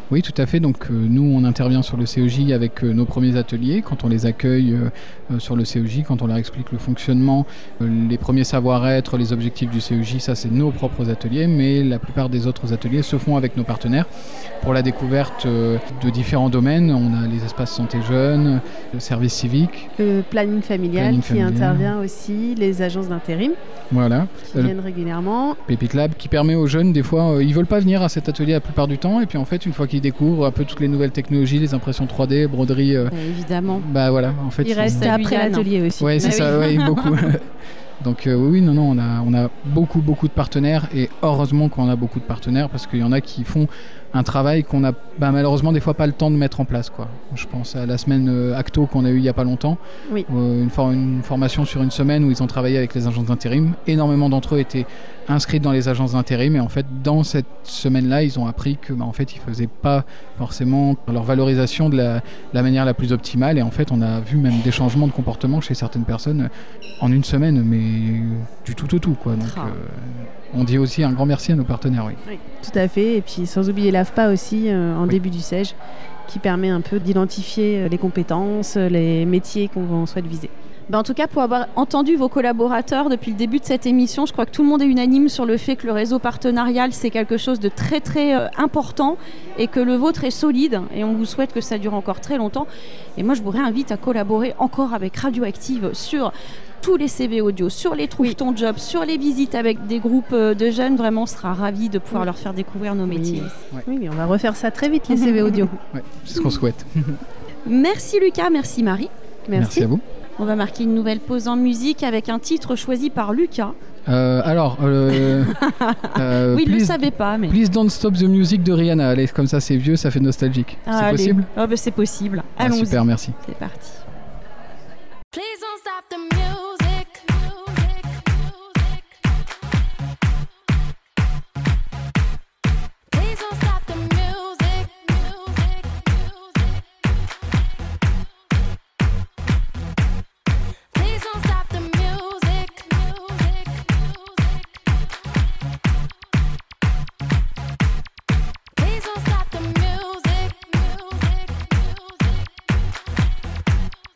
E: Oui, tout à fait. Donc euh, nous, on intervient sur le C E J avec euh, nos premiers ateliers, quand on les accueille euh, euh, sur le C E J, quand on leur explique le fonctionnement, euh, les premiers savoir-être, les objectifs du C E J, ça c'est nos propres ateliers, mais la plupart des autres ateliers se font avec nos partenaires pour la découverte euh, de différents domaines. On a les espaces santé jeunes, le service civique.
D: Le planning familial
E: Planning
D: qui
E: familial.
D: intervient aussi, les agences d'intérim
E: Voilà.
D: qui
E: Euh,
D: viennent régulièrement.
E: Pépite Lab qui permet aux jeunes, des fois, euh, ils veulent pas venir à cet atelier la plupart du temps, et puis en fait, une fois qu'ils découvrent un peu toutes les nouvelles technologies, les impressions trois D, broderie, euh,
A: Euh, évidemment.
E: bah voilà, en fait,
D: Il reste
A: Salut,
D: après
A: Yann.
D: l'atelier aussi.
E: Ouais, c'est
A: Ah
E: ça, ouais, beaucoup. Donc euh, oui, non, non, on a, on a beaucoup, beaucoup de partenaires, et heureusement qu'on a beaucoup de partenaires, parce qu'il y en a qui font un travail qu'on a bah, malheureusement des fois pas le temps de mettre en place, quoi. Je pense à la semaine euh, Acto qu'on a eu il y a pas longtemps,
D: Oui.
E: euh, une, for- une formation sur une semaine où ils ont travaillé avec les agences d'intérim. Énormément d'entre eux étaient inscrits dans les agences d'intérim, et en fait dans cette semaine-là, ils ont appris que bah, en fait ils faisaient pas forcément leur valorisation de la, la manière la plus optimale, et en fait on a vu même des changements de comportement chez certaines personnes euh, en une semaine, mais du tout au tout, quoi. Donc
A: Ah.
E: euh, on dit aussi un grand merci à nos partenaires, oui.
D: Oui, tout à fait. Et puis sans oublier l'A F P A aussi euh, en
E: Oui.
D: début du C E J, qui permet un peu d'identifier euh, les compétences, euh, les métiers qu'on souhaite viser.
A: Ben, en tout cas, pour avoir entendu vos collaborateurs depuis le début de cette émission, je crois que tout le monde est unanime sur le fait que le réseau partenarial, c'est quelque chose de très très euh, important, et que le vôtre est solide, et on vous souhaite que ça dure encore très longtemps. Et moi, je vous réinvite à collaborer encore avec Radioactive sur tous les C V audio, sur les Trouve ton job, sur les visites avec des groupes euh, de jeunes. Vraiment, on sera ravis de pouvoir
D: Oui.
A: leur faire découvrir nos métiers.
D: Oui. Oui, mais on va refaire ça très vite, les C V audio.
E: Ouais, c'est ce qu'on souhaite.
A: Merci Lucas, merci Marie.
E: Merci à vous.
A: On va marquer une nouvelle pause en musique avec un titre choisi par Lucas.
E: Euh, alors, euh, euh,
A: oui, il ne le
E: please,
A: savait pas, mais...
E: Please Don't Stop the Music de Rihanna. Allez, comme ça c'est vieux, ça fait nostalgique.
A: Ah,
E: c'est
A: allez.
E: possible
A: Ah, ben, c'est possible.
E: Ah,
A: Allons-y.
E: super, merci.
A: C'est parti.
F: Please don't stop the music. Please don't stop the music. Please don't stop the music. Please don't stop the music.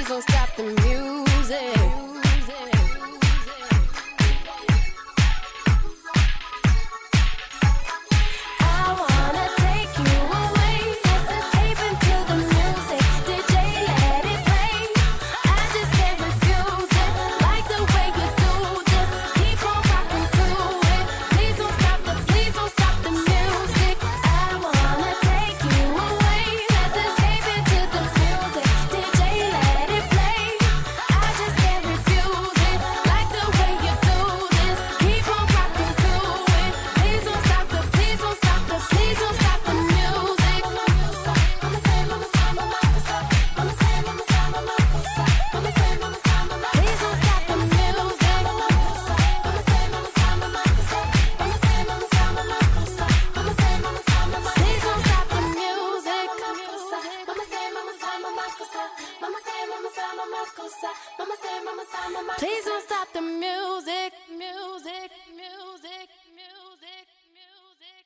F: please don't stop the music. I wanna take you away, let's escape into the music. D J let it play, I just can't refuse it. Like the way you do this, keep on rocking to it. Please don't stop the, please don't stop the music. I wanna take you away, let's escape into the music. D J let it play, I just can't refuse it. Like the way you do this, keep on rocking to it. Please don't stop the, please don't stop the, please don't stop the music. Mama say, mama say, mama say, mama say, mama say, mama say, mama say, mama say, mama say. Please don't stop the music. Mama say, mama say, mama say, mama say, mama say, mama say, mama say, mama say, mama say, mama say. Please don't stop the music. Mama say, mama say, mama say, mama say, mama say, mama say, mama say, mama say, mama say. Please don't stop the music. Music, music, music, music,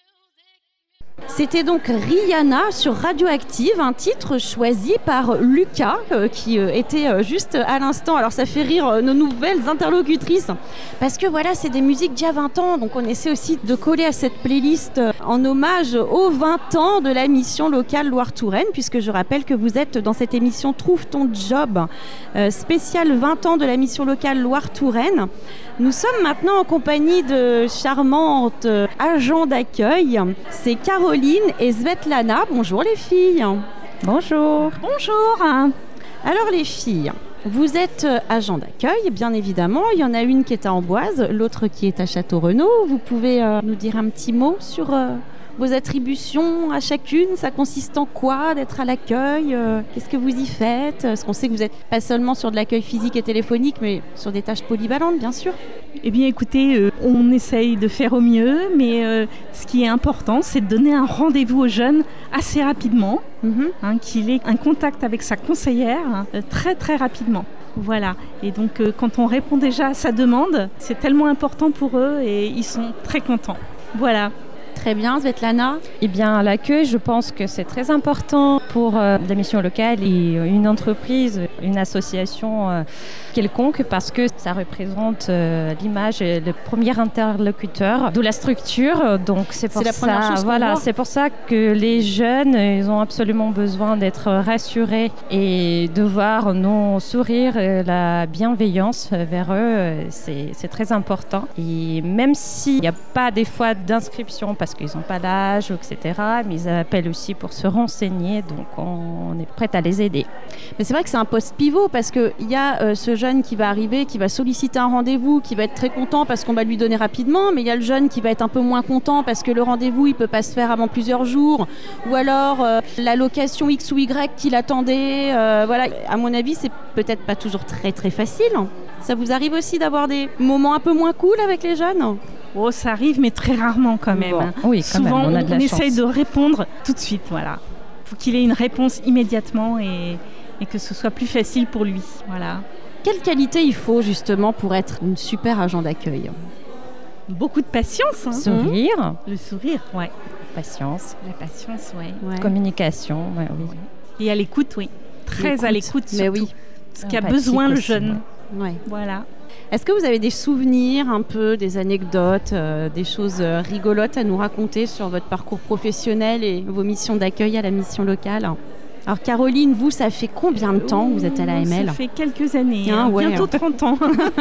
F: music.
A: C'était donc Rihanna sur Radioactive, un titre choisi par Lucas euh, qui euh, était euh, juste à l'instant. Alors ça fait rire euh, nos nouvelles interlocutrices parce que voilà, c'est des musiques d'il y a vingt ans, donc on essaie aussi de coller à cette playlist euh, en hommage aux vingt ans de la mission locale Loire-Touraine, puisque je rappelle que vous êtes dans cette émission Trouve ton job, euh, spéciale vingt ans de la mission locale Loire-Touraine. Nous sommes maintenant en compagnie de charmantes euh, agents d'accueil. C'est Caroline et Svetlana. Bonjour les filles.
G: Bonjour.
A: Bonjour. Alors les filles, vous êtes euh, agents d'accueil, bien évidemment. Il y en a une qui est à Amboise, l'autre qui est à Château-Renaud. Vous pouvez euh, nous dire un petit mot sur euh, vos attributions à chacune? Ça consiste en quoi d'être à l'accueil? euh, Qu'est-ce que vous y faites? Parce qu'on sait que vous n'êtes pas seulement sur de l'accueil physique et téléphonique, mais sur des tâches polyvalentes, bien sûr.
G: Eh bien écoutez, euh, on essaye de faire au mieux, mais euh, ce qui est important, c'est de donner un rendez-vous aux jeunes assez rapidement,
A: Mhm.
G: hein, qu'il ait un contact avec sa conseillère euh, très très rapidement. Voilà, et donc euh, quand on répond déjà à sa demande, c'est tellement important pour eux et ils sont très contents. Voilà.
A: Très bien, Svetlana.
H: Eh bien, l'accueil, je pense que c'est très important pour euh, la mission locale et euh, une entreprise, une association euh, quelconque, parce que ça représente euh, l'image et le premier interlocuteur de la structure. Donc, c'est pour
A: C'est la première
H: ça,
A: chose qu'on
H: voilà,
A: voit.
H: c'est pour ça que les jeunes, ils ont absolument besoin d'être rassurés et de voir nos sourires et la bienveillance vers eux. euh, C'est, c'est très important. Et même s'il n'y a pas des fois d'inscription, parce qu'ils n'ont pas l'âge, et cetera. Mais ils appellent aussi pour se renseigner, donc on est prête à les aider.
A: Mais c'est vrai que c'est un poste pivot parce qu'il y a euh, ce jeune qui va arriver, qui va solliciter un rendez-vous, qui va être très content parce qu'on va lui donner rapidement, mais il y a le jeune qui va être un peu moins content parce que le rendez-vous, il ne peut pas se faire avant plusieurs jours, ou alors euh, la location X ou Y qu'il attendait. Euh, voilà. À mon avis, c'est peut-être pas toujours très très facile. Ça vous arrive aussi d'avoir des moments un peu moins cool avec les jeunes?
G: Oh, ça arrive, mais très rarement quand même.
H: Bon,
G: hein.
H: oui, quand
G: Souvent,
H: même, on a de la
G: essaye
H: chance.
G: de répondre tout de suite, voilà. Il faut qu'il ait une réponse immédiatement et, et que ce soit plus facile pour lui, voilà.
A: Quelle qualité il faut justement pour être une super agent d'accueil?
G: Beaucoup de patience, hein.
H: Sourire,
G: Le sourire, ouais.
H: patience,
G: La patience, ouais.
A: Ouais.
H: communication, ouais, oui.
G: Et à l'écoute, oui. Très à l'écoute,
A: Mais
G: surtout.
A: oui.
G: Ce qu'a
H: Empathique
G: besoin le
H: aussi,
G: jeune.
A: Ouais.
G: Voilà.
A: Est-ce que vous avez des souvenirs, un peu, des anecdotes, euh, des choses euh, rigolotes à nous raconter sur votre parcours professionnel et vos missions d'accueil à la mission locale? Alors Caroline, vous, ça fait combien de temps que vous êtes à l'A M L?
G: Ça fait quelques années,
A: Ah,
G: hein,
A: ouais.
G: bientôt trente ans.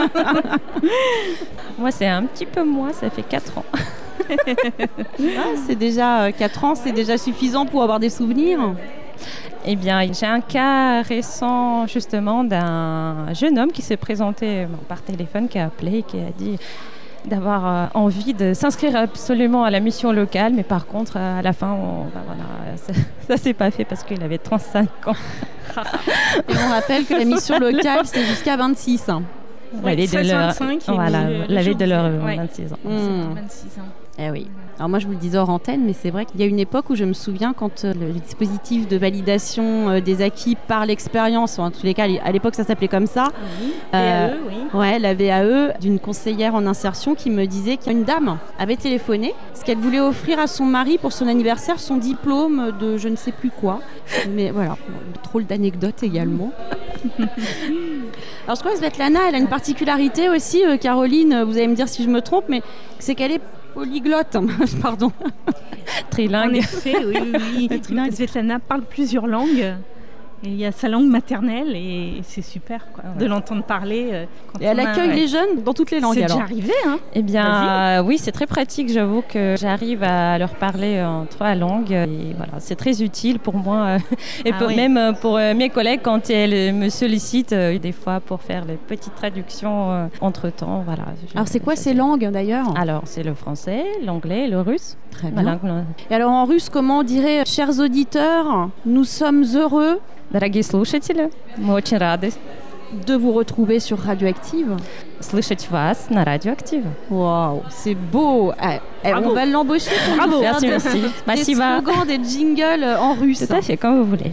H: Moi, c'est un petit peu moins, ça fait quatre ans.
A: Ah, c'est déjà quatre ans, c'est déjà suffisant pour avoir des souvenirs?
H: Eh bien, j'ai un cas récent justement d'un jeune homme qui s'est présenté bon, par téléphone, qui a appelé, qui a dit d'avoir euh, envie de s'inscrire absolument à la mission locale, mais par contre, à la fin, on, bah, voilà, ça, ça s'est pas fait parce qu'il avait trente-cinq ans.
A: Et on rappelle que la mission locale, c'est jusqu'à vingt-six. Hein.
H: La veille de
G: seize
H: leur-
G: vingt-cinq et
H: voilà,
G: le- le
H: la veille
G: jour
H: de leur
G: du- ouais.
H: vingt-six ans.
A: Mmh.
G: vingt-six ans.
A: Eh oui. Alors moi je vous le disais hors antenne, mais c'est vrai qu'il y a une époque où je me souviens quand euh, le dispositif de validation euh, des acquis par l'expérience, en tous les cas à l'époque ça s'appelait comme ça,
G: Oui.
A: Euh,
G: V A E, oui.
A: ouais, la V A E d'une conseillère en insertion qui me disait qu'une dame avait téléphoné parce qu'elle voulait offrir à son mari pour son anniversaire son diplôme de je ne sais plus quoi. Mais voilà, drôle d'anecdote également. Alors je crois que Svetlana, elle a une particularité aussi, euh, Caroline, vous allez me dire si je me trompe, mais c'est qu'elle est polyglotte. Pardon.
G: En
H: Trilingue.
G: effet, oui, oui, oui.
A: Trilingue.
G: Svetlana parle plusieurs langues. Et il y a sa langue maternelle et c'est super quoi,
H: Ah ouais.
G: de l'entendre parler. euh, quand
A: Et elle
G: on a-
A: accueille
G: ouais.
A: les jeunes dans toutes les langues
G: C'est
A: alors.
G: déjà arrivé, hein.
H: Eh bien,
G: Vas-y.
H: euh, oui, c'est très pratique. J'avoue que j'arrive à leur parler en trois langues. Et voilà, c'est très utile pour moi euh, et
G: Ah
H: pour-
G: oui.
H: même euh, pour euh, mes collègues quand elles me sollicitent euh, des fois pour faire les petites traductions euh, entre temps. Voilà. Je-
A: Alors c'est quoi
H: je-
A: ces langues d'ailleurs?
H: Alors, c'est le français, l'anglais, le russe.
A: Très bien.
H: Voilà.
A: Et alors en russe, comment on dirait, chers auditeurs, nous sommes heureux
H: Дорогие слушатели, мы очень рады
A: de vous retrouver sur Radioactive.
H: слышать вас на Радиоактив.
A: Waouh, c'est beau. Ah, eh,
G: Bravo.
A: on va l'embaucher pour
G: Bravo.
A: nous faire
H: Merci,
A: des,
H: merci.
A: des
H: Спасибо.
A: slogans, des jingles en russe.
H: Tout à fait, comme vous voulez.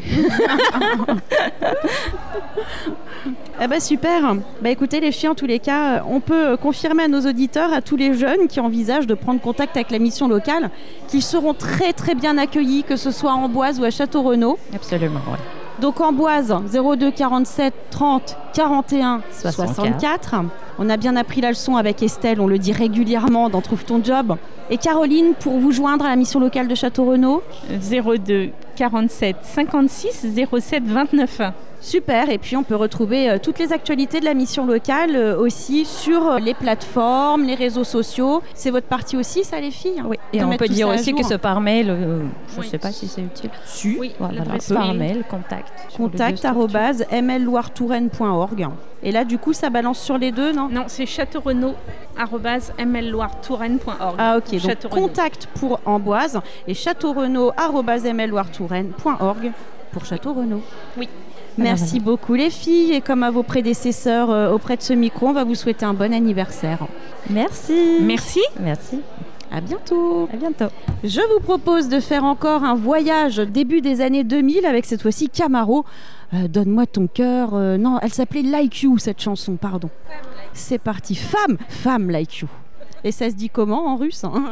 A: Eh ben super. Bah écoutez les filles, en tous les cas, on peut confirmer à nos auditeurs, à tous les jeunes qui envisagent de prendre contact avec la mission locale, qu'ils seront très très bien accueillis, que ce soit à Amboise ou à Château-Renaud.
H: Absolument, oui.
A: Donc Amboise, zéro deux quarante-sept trente quarante et un soixante-quatre. On a bien appris la leçon avec Estelle, on le dit régulièrement dans Trouve ton job. Et Caroline, pour vous joindre à la mission locale de Château-Renaud.
G: zéro deux quarante-sept cinquante-six zéro sept vingt-neuf.
A: Super, et puis on peut retrouver euh, toutes les actualités de la mission locale euh, aussi sur euh, les plateformes, les réseaux sociaux. C'est votre partie aussi, ça les filles?
H: Oui. Et
A: De
H: on
A: mettre
H: peut
A: tout
H: dire
A: ça à
H: aussi
A: jour.
H: que ce par mail, euh, je ne
G: Oui.
H: sais pas si c'est utile.
A: Si.
G: Oui,
H: Voilà,
G: l'adresse
H: par
G: mail.
H: mail, contact. sur les deux
A: Contact
H: structures.
A: arobase m l loire touraine point org. Et là, du coup, ça balance sur les deux, non?
G: Non, c'est châteaurenaud arobase m l loire touraine point org.
A: Ah ok, donc
G: Château-Renaud.
A: contact pour Amboise et châteaurenaud arobase m l loire touraine point org pour Château-Renaud.
G: Oui.
A: Merci beaucoup les filles, et comme à vos prédécesseurs euh, auprès de ce micro, on va vous souhaiter un bon anniversaire.
H: Merci.
G: Merci.
H: Merci.
A: À bientôt.
H: À bientôt.
A: Je vous propose de faire encore un voyage début des années deux mille avec cette fois-ci Camaro. Euh, Donne-moi ton cœur. euh, non, elle s'appelait Like You cette chanson, pardon. C'est parti. Femme, femme Like You. Et ça se dit comment en russe hein?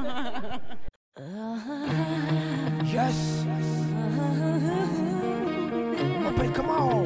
I: Yes. On m'appelle comment?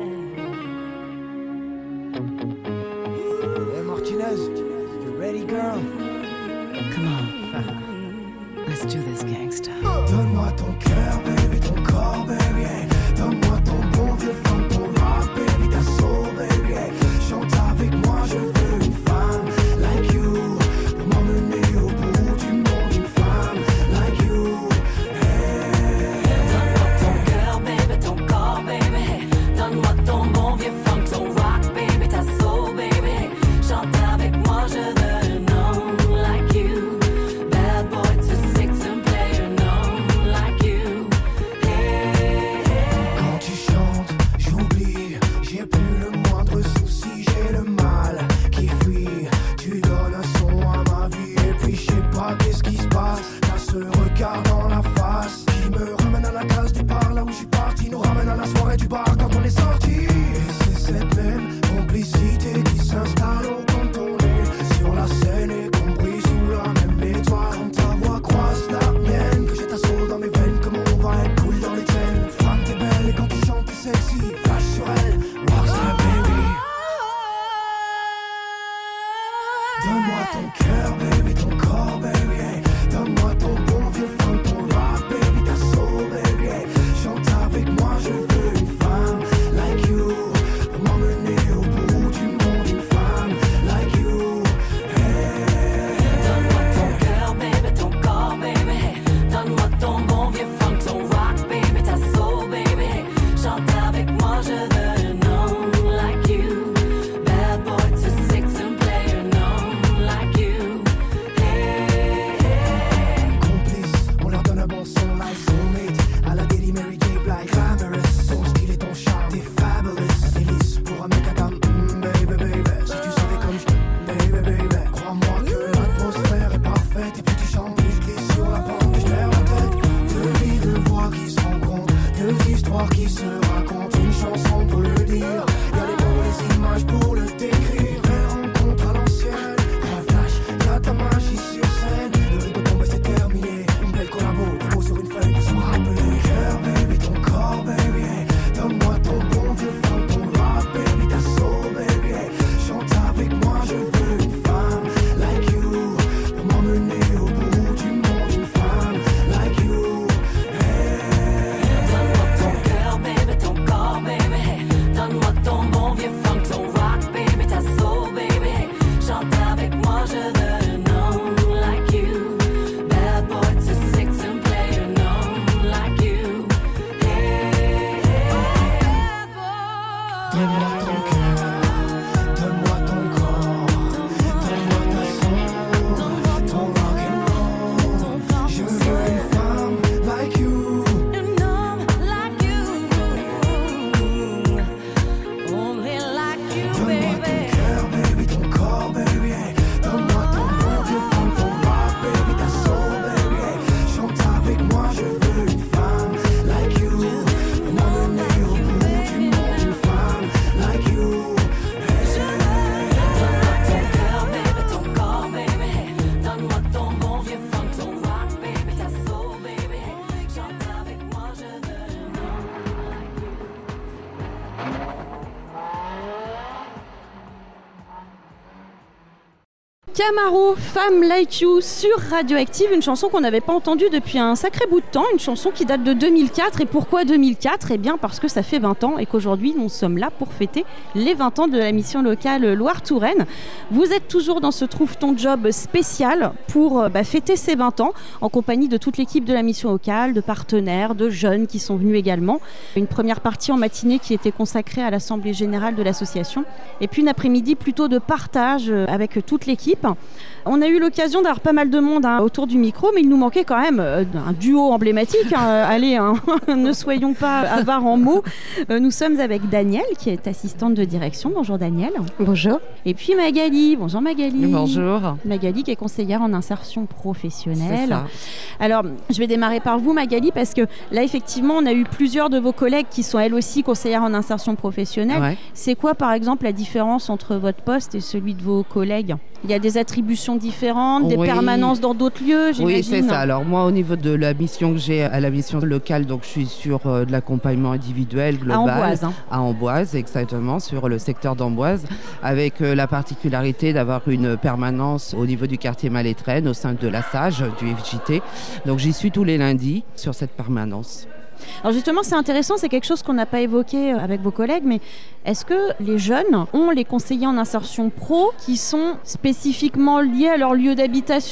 I: Hey Martinez, you ready girl?
J: Come on. Let's do this, gangsta.
I: Donne-moi ton cœur, baby, ton corps, baby. Hey. Donne-moi ton bon vieux funk, ton rock, baby, ta soul, baby. Hey. Chante avec moi, je veux une femme like you pour m'emmener au bout du monde, une femme like you.
J: Donne-moi ton cœur, baby, ton corps, baby. Donne-moi ton bon vieux funk, ton rock, baby, ta soul, baby. Chante avec moi, je veux un homme like you. Bad boy to six and play an homme like you. Hey, hey.
I: Quand tu chantes, j'oublie, j'ai plus le moindre souci, j'ai le mal qui fuit. Tu donnes un son à ma vie et puis je sais pas qu'est-ce qui se passe. T'as ce regard dans la face qui me ramène à la case départ, là où je suis parti, nous ramène à la soirée du bar quand on est sorti. Et c'est cette même complicité qui s'installe quand on est sur la scène et compris sous la même étoile. Quand ta voix croise la mienne, que j'ai ta soul dans mes veines, comment on va être cool dans les tiennes. Femme t'es belle et quand tu chantes t'es sexy, flash sur elle, rockstar baby. Donne-moi ton cœur baby, ton corps baby, hey. Donne-moi ton bon vieux funk, ton rock baby, ta soul baby, hey. Chante avec moi, je veux une femme like you pour m'emmener au bout du monde, une femme like you.
J: Donne-moi ton cœur, baby, ton corps, baby. Donne-moi ton bon vieux funk, ton rock, baby, ta soul, baby. Chante avec moi, je veux un homme like you. Bad boy to six and play an homme like you. Hey, hey.
I: Complice, on leur donne un bon son like soulmate. À la Daily Mary J. Blige, glamorous. Ton style et ton charme, t'es fabulous. Délice pour un mec à dame, mm, baby, baby. Si tu savais comme je baby, baby. Crois-moi que l'atmosphère est parfaite. Et puis tu chantes, plus je glisse sur la pente et je perds la tête. Deux vies, deux voix qui se rencontrent. Deux histoires qui se racontent. Une chanson pour le dire. Y'a les mots, les images pour le décrire. Belle rencontre à l'ancienne. Un flash, y'a ta magie sur scène. Le rideau tombe et c'est terminé. Une belle collabo, des mots sur une feuille pour se rappeler. Cœur, baby, ton corps, baby. Hey. Donne-moi ton bon vieux funk, ton rock,
A: Camaro, Femme Like You sur Radioactive, une chanson qu'on n'avait pas entendue depuis un sacré bout de temps, une chanson qui date de deux mille quatre. Et pourquoi deux mille quatre ? Eh bien parce que ça fait vingt ans et qu'aujourd'hui nous sommes là pour fêter les vingt ans de la mission locale Loire-Touraine. Vous êtes toujours dans ce Trouve ton job spécial pour euh, bah, fêter ces vingt ans en compagnie de toute l'équipe de la mission locale, de partenaires, de jeunes qui sont venus également. Une première partie en matinée qui était consacrée à l'Assemblée générale de l'association et puis une après-midi plutôt de partage euh, avec toute l'équipe. On a eu l'occasion d'avoir pas mal de monde hein, autour du micro, mais il nous manquait quand même euh, un duo emblématique. Hein. Allez, hein, ne soyons pas avares en mots. Euh, nous sommes avec Danielle, qui est assistante de direction. Bonjour Danielle.
K: Bonjour.
A: Et puis Magali. Bonjour Magali.
K: Bonjour.
A: Magali qui est conseillère en insertion professionnelle.
K: C'est ça.
A: Alors, je vais démarrer par vous Magali, parce que là, effectivement, on a eu plusieurs de vos collègues qui sont elles aussi conseillères en insertion professionnelle.
K: Ouais.
A: C'est quoi, par exemple, la différence entre votre poste et celui de vos collègues ? Il y a des attributions différentes, des
K: Oui.
A: permanences dans d'autres lieux, j'imagine.
K: Oui, c'est ça. Alors moi, au niveau de la mission que j'ai à la mission locale, donc je suis sur euh, de l'accompagnement individuel global.
A: À Amboise. Hein.
K: À Amboise, exactement, sur le secteur d'Amboise, avec euh, la particularité d'avoir une permanence au niveau du quartier Malétraine, au sein de la SAGE, du F J T. Donc j'y suis tous les lundis sur cette permanence.
A: Alors justement, c'est intéressant, c'est quelque chose qu'on n'a pas évoqué avec vos collègues, mais est-ce que les jeunes ont les conseillers en insertion pro qui sont spécifiquement liés à leur lieu d'habitation ?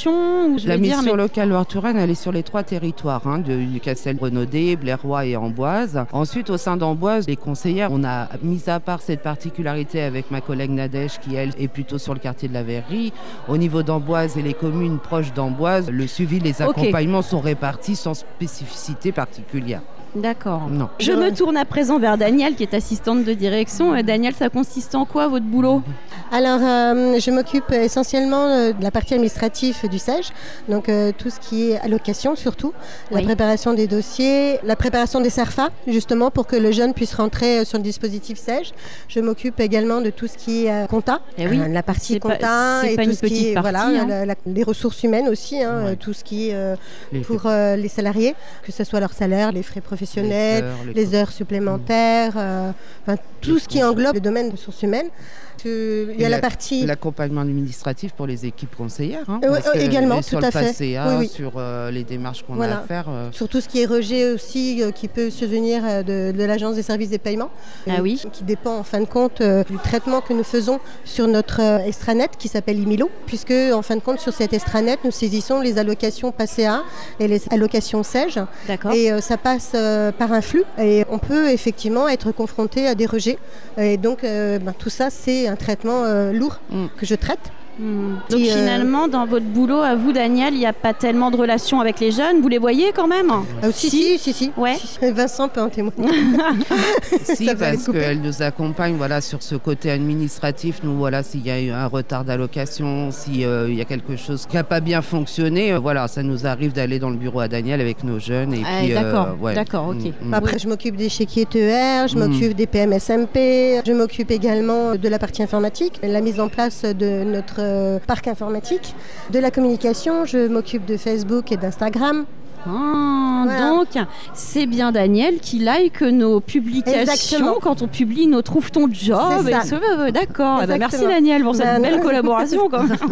A: Je
K: La
A: veux dire,
K: mission
A: mais-
K: locale Loire-Touraine, elle est sur les trois territoires, hein, de, du Castel-Renaudé, Blairois et Amboise. Ensuite, au sein d'Amboise, les conseillères, on a mis à part cette particularité avec ma collègue Nadège, qui elle est plutôt sur le quartier de la Verrerie. Au niveau d'Amboise et les communes proches d'Amboise, le suivi, les
A: Ok.
K: accompagnements sont répartis sans spécificité particulière.
A: D'accord.
K: Non.
A: Je me tourne à présent vers Danielle, qui est assistante de direction. Euh, Danielle, ça consiste en quoi, votre boulot ?
L: Alors, euh, je m'occupe essentiellement euh, de la partie administrative du S E G, donc euh, tout ce qui est allocation surtout, la
A: Oui.
L: préparation des dossiers, la préparation des CERFA, justement pour que le jeune puisse rentrer euh, sur le dispositif S E G. Je m'occupe également de tout ce qui est euh, compta,
A: Eh oui.
L: euh, la partie
A: C'est pas-
L: compta
A: c'est
L: et
A: pas
L: tout
A: une
L: ce qui
A: petite
L: est
A: partie,
L: voilà,
A: hein.
L: la- la- les ressources humaines aussi, hein,
K: Ouais.
L: euh, tout ce qui est euh,
K: Les,
L: pour euh, les salariés, que ce soit leur salaire, les frais professionnels,
K: heures, les-
L: les heures supplémentaires, euh, enfin, tout
K: Les
L: ce qui
K: congés.
L: englobe le domaine des ressources humaines. Que- Il y a
K: Et
L: la
K: la-
L: partie...
K: L'accompagnement administratif pour les équipes conseillères. Hein,
L: Euh,
K: parce
L: euh,
K: que-
L: également,
K: et sur
L: tout à
K: le
L: fait.
K: P A C A,
L: Oui, oui.
K: sur euh, les démarches qu'on
L: Voilà.
K: a à faire. euh,
L: Sur tout ce qui est rejet aussi, euh, qui peut se venir euh, de, de l'Agence des services des paiements.
A: Ah
L: euh,
A: oui.
L: qui, qui dépend en fin de compte euh, du traitement que nous faisons sur notre euh, extranet qui s'appelle Imilo, puisque en fin de compte sur cet extranet, nous saisissons les allocations P A C A et les allocations S E G.
A: D'accord.
L: Et euh, ça passe euh, par un flux et on peut effectivement être confronté à des rejets. Et donc euh, ben, tout ça, c'est un traitement euh, lourd
K: Mm.
L: que je traite.
A: Hmm. Donc
L: Et, euh,
A: finalement, dans votre boulot, à vous, Daniel, il n'y a pas tellement de relations avec les jeunes. Vous les voyez quand même ?
L: Ah, si, si, si, si.
A: Ouais.
L: Si, si. Vincent peut en témoigner.
K: Si,
L: Ça va
K: parce
L: les couper.
K: qu'elle nous accompagne voilà, sur ce côté administratif. Nous, voilà, s'il y a eu un retard d'allocation, s'il y a quelque chose qui n'a pas bien fonctionné, euh, voilà, ça nous arrive d'aller dans le bureau à Daniel avec nos jeunes. Et
A: Ah,
K: puis, euh,
A: d'accord,
K: ouais.
A: d'accord, ok.
K: Mm, mm.
L: Après, je m'occupe des chéquiers T E R, je
K: Mm.
L: m'occupe des P M S M P, je m'occupe également de la partie informatique, la mise en place de notre euh, parc informatique, de la communication, je m'occupe de Facebook et d'Instagram.
A: Ah,
L: Voilà.
A: Donc, c'est bien Daniel qui like nos publications
L: Exactement.
A: quand on publie nos Trouve ton job.
L: C'est ça.
A: et ce- euh, D'accord. Eh ben, merci
L: Exactement.
A: Daniel pour cette
L: Ben,
A: belle collaboration. quand même.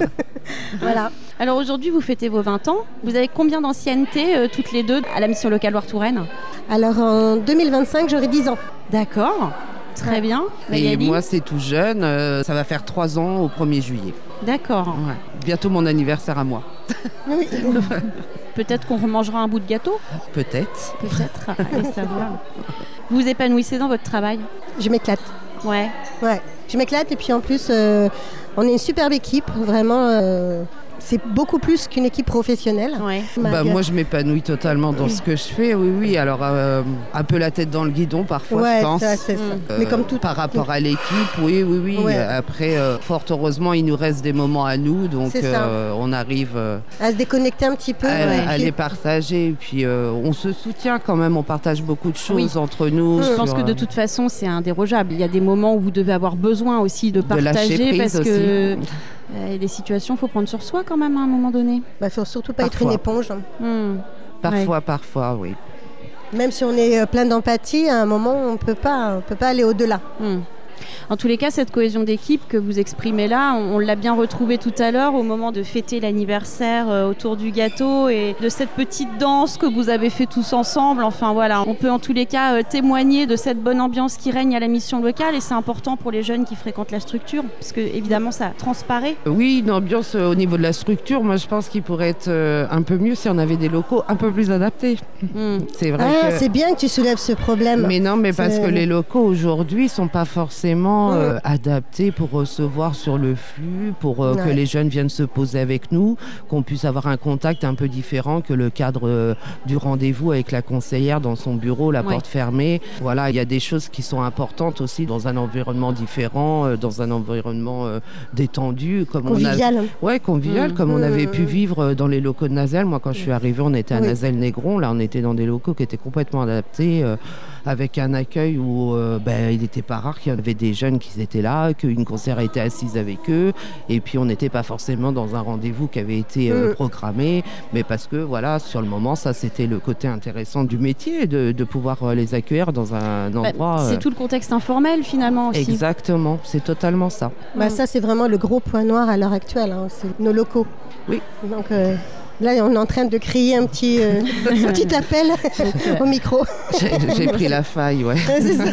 L: Voilà.
A: Alors aujourd'hui, vous fêtez vos vingt ans. Vous avez combien d'ancienneté euh, toutes les deux à la mission locale Loire-Touraine ?
L: Alors en deux mille vingt-cinq, j'aurai dix ans.
A: D'accord. Très
L: Ouais.
A: bien.
K: Et
A: Magali ?
K: moi, c'est tout jeune. euh, ça va faire trois ans au premier juillet.
A: D'accord.
K: Ouais. Bientôt mon anniversaire à moi.
L: Oui.
A: Peut-être qu'on remangera un bout de gâteau.
K: Peut-être.
A: Peut-être. Allez savoir. Vous vous épanouissez dans votre travail ?
L: Je m'éclate.
A: Ouais.
L: Ouais, je m'éclate et puis en plus, euh, on est une superbe équipe, vraiment. euh, c'est beaucoup plus qu'une équipe professionnelle.
A: Ouais.
K: Bah,
L: Malgré-
K: moi, je m'épanouis totalement dans ce que je fais. Oui, oui. Alors, euh, un peu la tête dans le guidon parfois,
L: Ouais,
K: je pense.
L: ça, c'est ça.
K: Euh,
L: Mais comme tout.
K: par rapport à l'équipe, oui, oui, oui.
L: Ouais.
K: Après, euh, fort heureusement, il nous reste des moments à nous, donc
L: C'est ça.
K: euh, on arrive euh,
L: À se déconnecter un petit peu.
K: à,
L: ouais.
K: à
L: Puis-
K: les partager. Et puis, euh, on se soutient quand même. On partage beaucoup de choses
A: Oui.
K: entre nous.
A: Je pense
K: sur,
A: que de
K: euh,
A: toute façon, c'est indérogeable. Il y a des moments où vous devez avoir besoin aussi de
K: de lâcher
A: partager
K: prise
A: parce
K: aussi.
A: que euh, des situations, il faut prendre sur soi quand même à un moment donné.
L: Bah, faut surtout pas être
K: Parfois.
L: une éponge.
A: Hmm.
K: Parfois, parfois, oui.
L: Même si on est euh, plein d'empathie, à un moment, on peut pas, on peut pas aller au-delà.
A: Hmm. En tous les cas, cette cohésion d'équipe que vous exprimez là, on, on l'a bien retrouvée tout à l'heure au moment de fêter l'anniversaire euh, autour du gâteau et de cette petite danse que vous avez fait tous ensemble. Enfin voilà, on peut en tous les cas euh, témoigner de cette bonne ambiance qui règne à la mission locale et c'est important pour les jeunes qui fréquentent la structure parce que évidemment ça transparaît.
K: Oui, une ambiance euh, au niveau de la structure, moi je pense qu'il pourrait être euh, un peu mieux si on avait des locaux un peu plus adaptés.
A: Mmh.
K: C'est vrai
L: Ah,
K: que...
L: c'est bien que tu soulèves ce problème.
K: Mais non, mais parce
L: C'est-
K: que les locaux aujourd'hui sont pas forcément
L: Mmh.
K: euh, adaptés pour recevoir sur le flux, pour euh, que
L: Ouais.
K: les jeunes viennent se poser avec nous, qu'on puisse avoir un contact un peu différent que le cadre euh, du rendez-vous avec la conseillère dans son bureau, la
A: Ouais.
K: porte fermée. Voilà, il y a des choses qui sont importantes aussi dans un environnement différent, euh, dans un environnement euh, détendu, comme
L: Convivial.
K: on a... Ouais, convivial,
A: Mmh.
K: comme on avait
L: Mmh.
K: pu vivre euh, dans les locaux de Nazel. Moi, quand je suis arrivée, on était à
L: Oui.
K: Nazel-Négron. Là, on était dans des locaux qui étaient complètement adaptés, euh, avec un accueil où euh, ben, il n'était pas rare qu'il y avait des jeunes qui étaient là, qu'une conseillère était assise avec eux, et puis on n'était pas forcément dans un rendez-vous qui avait été euh,
L: Mmh.
K: programmé, mais parce que voilà, sur le moment, ça c'était le côté intéressant du métier, de, de pouvoir euh, les accueillir dans un
A: Bah,
K: endroit.
A: c'est
K: euh,
A: tout le contexte informel finalement aussi.
K: Exactement, c'est totalement ça.
L: Bah, ça, c'est vraiment le gros point noir à l'heure actuelle, hein, c'est nos locaux.
K: Oui.
L: Donc euh, là, on est en train de crier un petit, euh, un petit appel au micro.
K: J'ai j'ai pris la faille, ouais.
L: Ouais, c'est ça.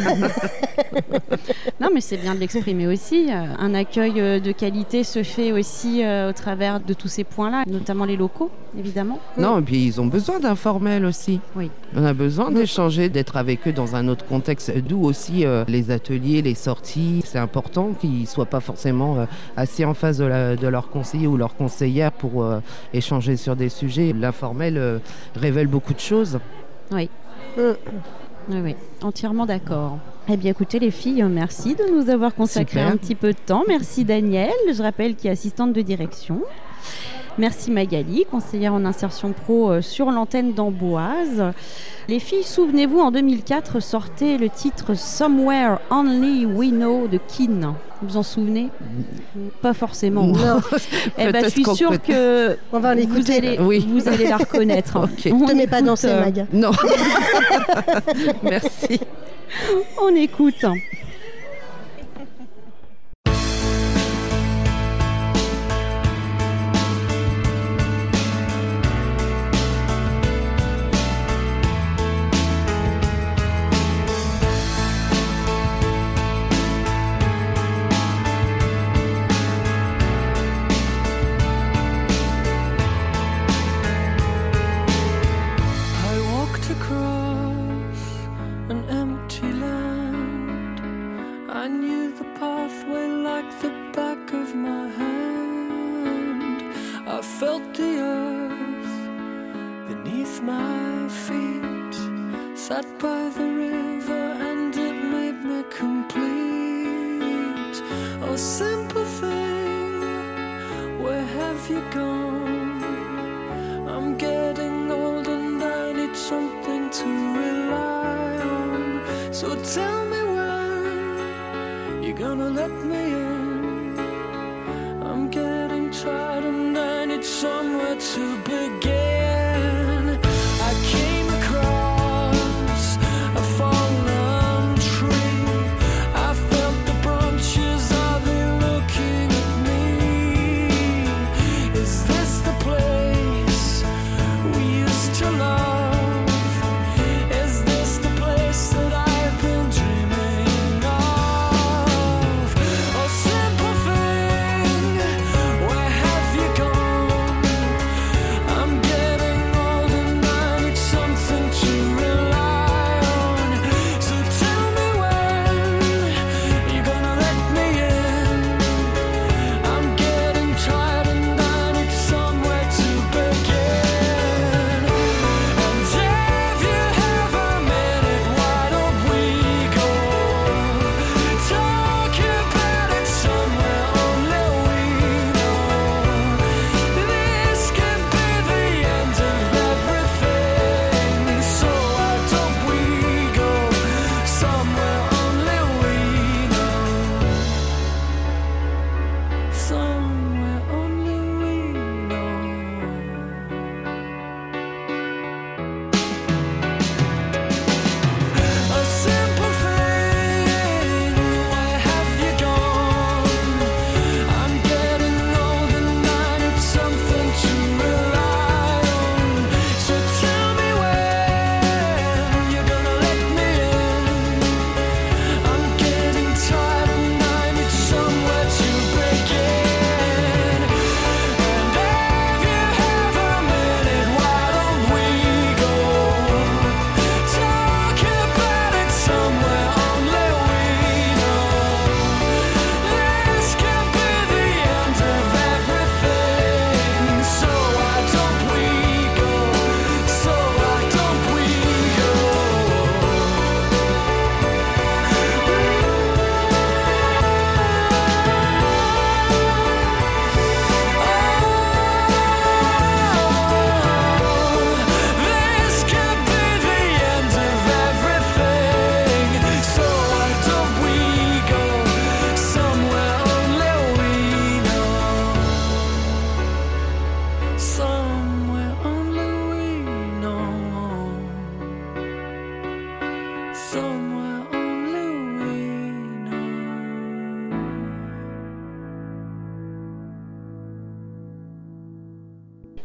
A: Non, mais c'est bien de l'exprimer aussi. Euh, Un accueil euh, de qualité se fait aussi euh, au travers de tous ces points-là, notamment les locaux, évidemment.
K: Non, et puis ils ont besoin d'informels aussi.
A: Oui.
K: On a besoin d'échanger, d'être avec eux dans un autre contexte. D'où aussi euh, les ateliers, les sorties. C'est important qu'ils ne soient pas forcément euh, assis en face de, la- de leur conseiller ou leur conseillère pour euh, échanger sur des sujets. L'informel euh, révèle beaucoup de choses.
A: Oui.
L: Mm.
A: Oui, oui, entièrement d'accord. Eh bien, écoutez, les filles, merci de nous avoir consacré
K: Super.
A: un petit peu de temps. Merci Danielle, je rappelle, qui est assistante de direction. Merci Magali, conseillère en insertion pro euh, sur l'antenne d'Amboise. Les filles, souvenez-vous, en deux mille quatre, sortait le titre Somewhere Only We Know de Keane. Vous vous en souvenez? Pas forcément.
L: Non.
A: Eh ben, je
K: Peut-être
A: suis
K: qu'on
A: sûre
K: peut-
A: que
L: On va
A: vous
L: l'écouter.
A: allez,
K: Oui.
A: vous allez la reconnaître.
K: Ok.
A: On
L: Ne te mets pas
A: écoute,
L: danser,
A: euh,
L: Mag.
K: Non. Merci.
A: On écoute.
I: I walked across an empty land. I knew the pathway like the back of my hand. I felt the earth beneath my feet. Sat by the river and it made me complete. Oh, simple thing, where have you gone? I'm getting old and I need something to rely on. So tell me when you're gonna let me in. I'm getting tired and I need somewhere to begin. I came across a fallen tree. I felt the branches of it looking at me. Is this the place we used to love? Is this the place that I've been dreaming of? Oh, simple thing, where have you gone? I'm getting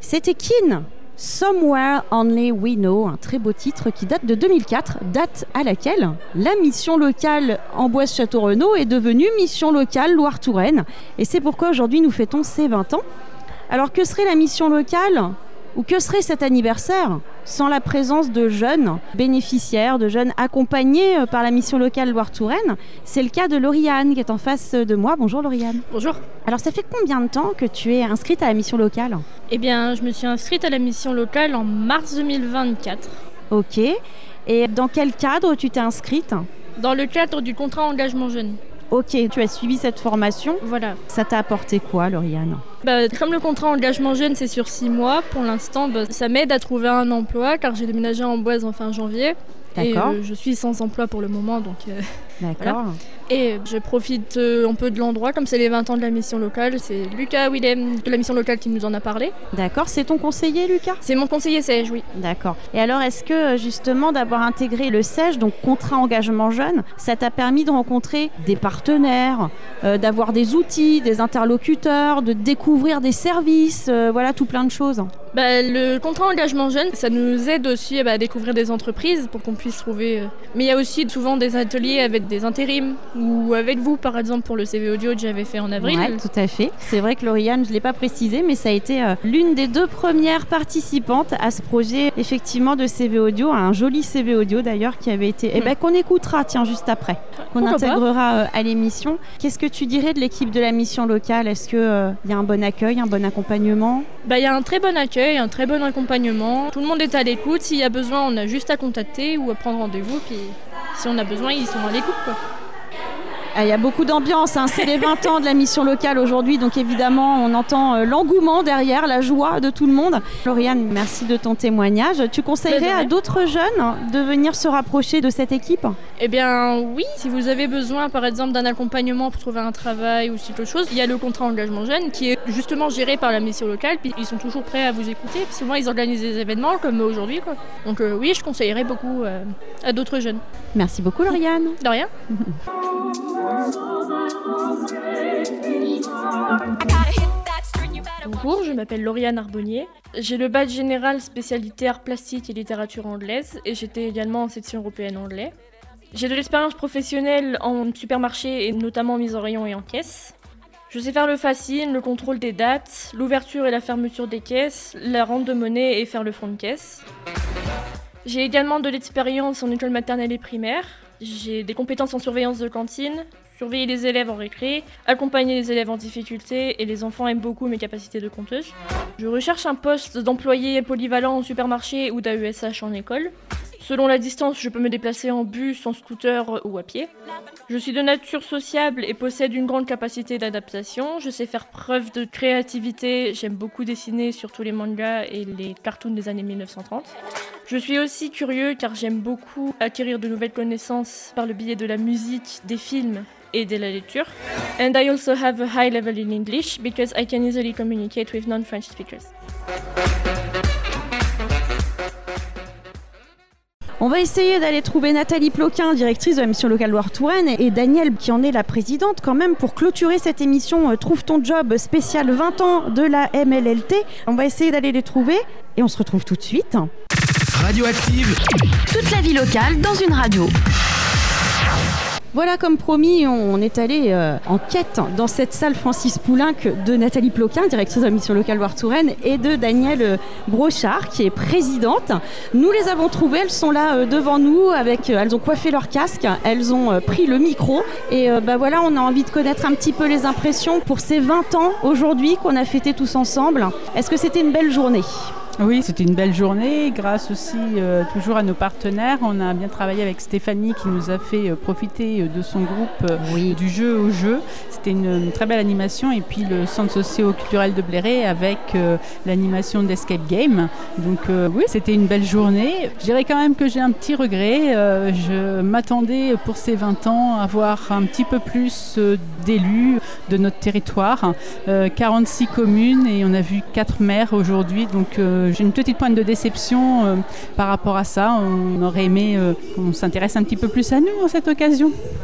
A: C'était Keane, Somewhere Only We Know, un très beau titre qui date de deux mille quatre, date à laquelle la mission locale Amboise-Château-Renaud est devenue mission locale Loire-Touraine. Et c'est pourquoi aujourd'hui nous fêtons ses vingt ans. Alors que serait la mission locale ou que serait cet anniversaire sans la présence de jeunes bénéficiaires, de jeunes accompagnés par la mission locale Loire-Touraine? C'est le cas de Lauriane qui est en face de moi. Bonjour Lauriane.
M: Bonjour.
A: Alors ça fait combien de temps que tu es inscrite à la mission locale?
M: Eh bien, je me suis inscrite à la mission locale en mars deux mille vingt-quatre.
A: Ok. Et dans quel cadre tu t'es inscrite?
M: Dans le cadre du contrat engagement jeune.
A: Ok, tu as suivi cette formation.
M: Voilà.
A: Ça t'a apporté quoi, Lauriane?
M: Bah, comme le contrat engagement jeune, c'est sur six mois, pour l'instant, bah, ça m'aide à trouver un emploi car j'ai déménagé en Amboise en fin janvier.
A: D'accord.
M: Et euh, je suis sans emploi pour le moment, donc euh,
A: D'accord.
M: voilà. Et je profite euh, un peu de l'endroit, comme c'est les vingt ans de la mission locale. C'est Lucas Willem de la mission locale qui nous en a parlé.
A: D'accord, c'est ton conseiller, Lucas?
M: C'est mon conseiller S E J, oui.
A: D'accord. Et alors, est-ce que justement d'avoir intégré le S E J, donc contrat engagement jeune, ça t'a permis de rencontrer des partenaires, euh, d'avoir des outils, des interlocuteurs, de découvrir des services, euh, voilà, tout plein de choses?
M: Bah, le contrat engagement jeune, ça nous aide aussi bah, à découvrir des entreprises pour qu'on puisse trouver... Euh... Mais il y a aussi souvent des ateliers avec des intérims ou avec vous, par exemple, pour le C V audio que j'avais fait en avril.
A: Oui, tout à fait. C'est vrai que Lauriane, je ne l'ai pas précisé, mais ça a été euh, l'une des deux premières participantes à ce projet, effectivement, de C V audio, un joli C V audio d'ailleurs, qui avait été... Mmh. Eh ben, qu'on écoutera, tiens, juste après, qu'on Pourquoi intégrera euh, à l'émission. Qu'est-ce que tu dirais de l'équipe de la mission locale? Est-ce qu'il euh, y a un bon accueil, un bon accompagnement?
M: Bah, y a un très bon accueil, un très bon accompagnement. Tout le monde est à l'écoute. S'il y a besoin, on a juste à contacter ou à prendre rendez-vous. Puis si on a besoin, ils sont à l'écoute, quoi.
A: Il y a beaucoup d'ambiance, hein. C'est les vingt ans de la mission locale aujourd'hui, donc évidemment on entend euh, l'engouement derrière, la joie de tout le monde. Lauriane, merci de ton témoignage. Tu conseillerais à d'autres jeunes de venir se rapprocher de cette équipe?
M: Eh bien oui, si vous avez besoin par exemple d'un accompagnement pour trouver un travail ou quelque chose, il y a le contrat engagement jeune qui est justement géré par la mission locale, puis ils sont toujours prêts à vous écouter, puis souvent ils organisent des événements comme aujourd'hui, quoi. Donc euh, oui, je conseillerais beaucoup euh, à d'autres jeunes.
A: Merci beaucoup Lauriane.
M: De rien. Bonjour, je m'appelle Lauriane Arbonnier. J'ai le badge général spécialité art plastique et littérature anglaise et j'étais également en section européenne anglais. J'ai de l'expérience professionnelle en supermarché et notamment mise en rayon et en caisse. Je sais faire le facile, le contrôle des dates, l'ouverture et la fermeture des caisses, la rente de monnaie et faire le fond de caisse. J'ai également de l'expérience en école maternelle et primaire. J'ai des compétences en surveillance de cantine, surveiller les élèves en récré, accompagner les élèves en difficulté et les enfants aiment beaucoup mes capacités de conteuse. Je recherche un poste d'employé polyvalent en supermarché ou d'A E S H en école. Selon la distance, je peux me déplacer en bus, en scooter ou à pied. Je suis de nature sociable et possède une grande capacité d'adaptation. Je sais faire preuve de créativité. J'aime beaucoup dessiner, surtout les mangas et les cartoons des années mille neuf cent trente. Je suis aussi curieux car j'aime beaucoup acquérir de nouvelles connaissances par le biais de la musique, des films et de la lecture. And I also have a high level in English because I can easily communicate with non-French speakers.
A: On va essayer d'aller trouver Nathalie Ploquin, directrice de la mission locale Loire-Touraine, et Danielle, qui en est la présidente, quand même, pour clôturer cette émission euh, Trouve ton job spécial vingt ans de la M L L T. On va essayer d'aller les trouver et on se retrouve tout de suite.
N: Radioactive.
A: Toute la vie locale dans une radio. Voilà, comme promis, on est allé euh, en quête dans cette salle Francis Poulenc de Nathalie Ploquin, directrice de la mission locale Loire-Touraine, et de Danielle Brochard, qui est présidente. Nous les avons trouvées, elles sont là euh, devant nous, avec, euh, elles ont coiffé leur casque, elles ont euh, pris le micro, et euh, bah voilà, on a envie de connaître un petit peu les impressions pour ces vingt ans aujourd'hui qu'on a fêté tous ensemble. Est-ce que c'était une belle journée ?
O: Oui, c'était une belle journée, grâce aussi euh, toujours à nos partenaires. On a bien travaillé avec Stéphanie qui nous a fait euh, profiter euh, de son groupe euh, oui. du jeu au jeu. C'était une, une très belle animation, et puis le centre socio-culturel de Bléré avec euh, l'animation d'Escape Game. Donc euh, oui, c'était une belle journée. Je dirais quand même que j'ai un petit regret. Euh, je m'attendais pour ces vingt ans à avoir un petit peu plus euh, d'élus de notre territoire. Euh, quarante-six communes et on a vu quatre maires aujourd'hui. Donc euh, j'ai une petite pointe de déception euh, par rapport à ça. On aurait aimé euh, qu'on s'intéresse un petit peu plus à nous en cette occasion.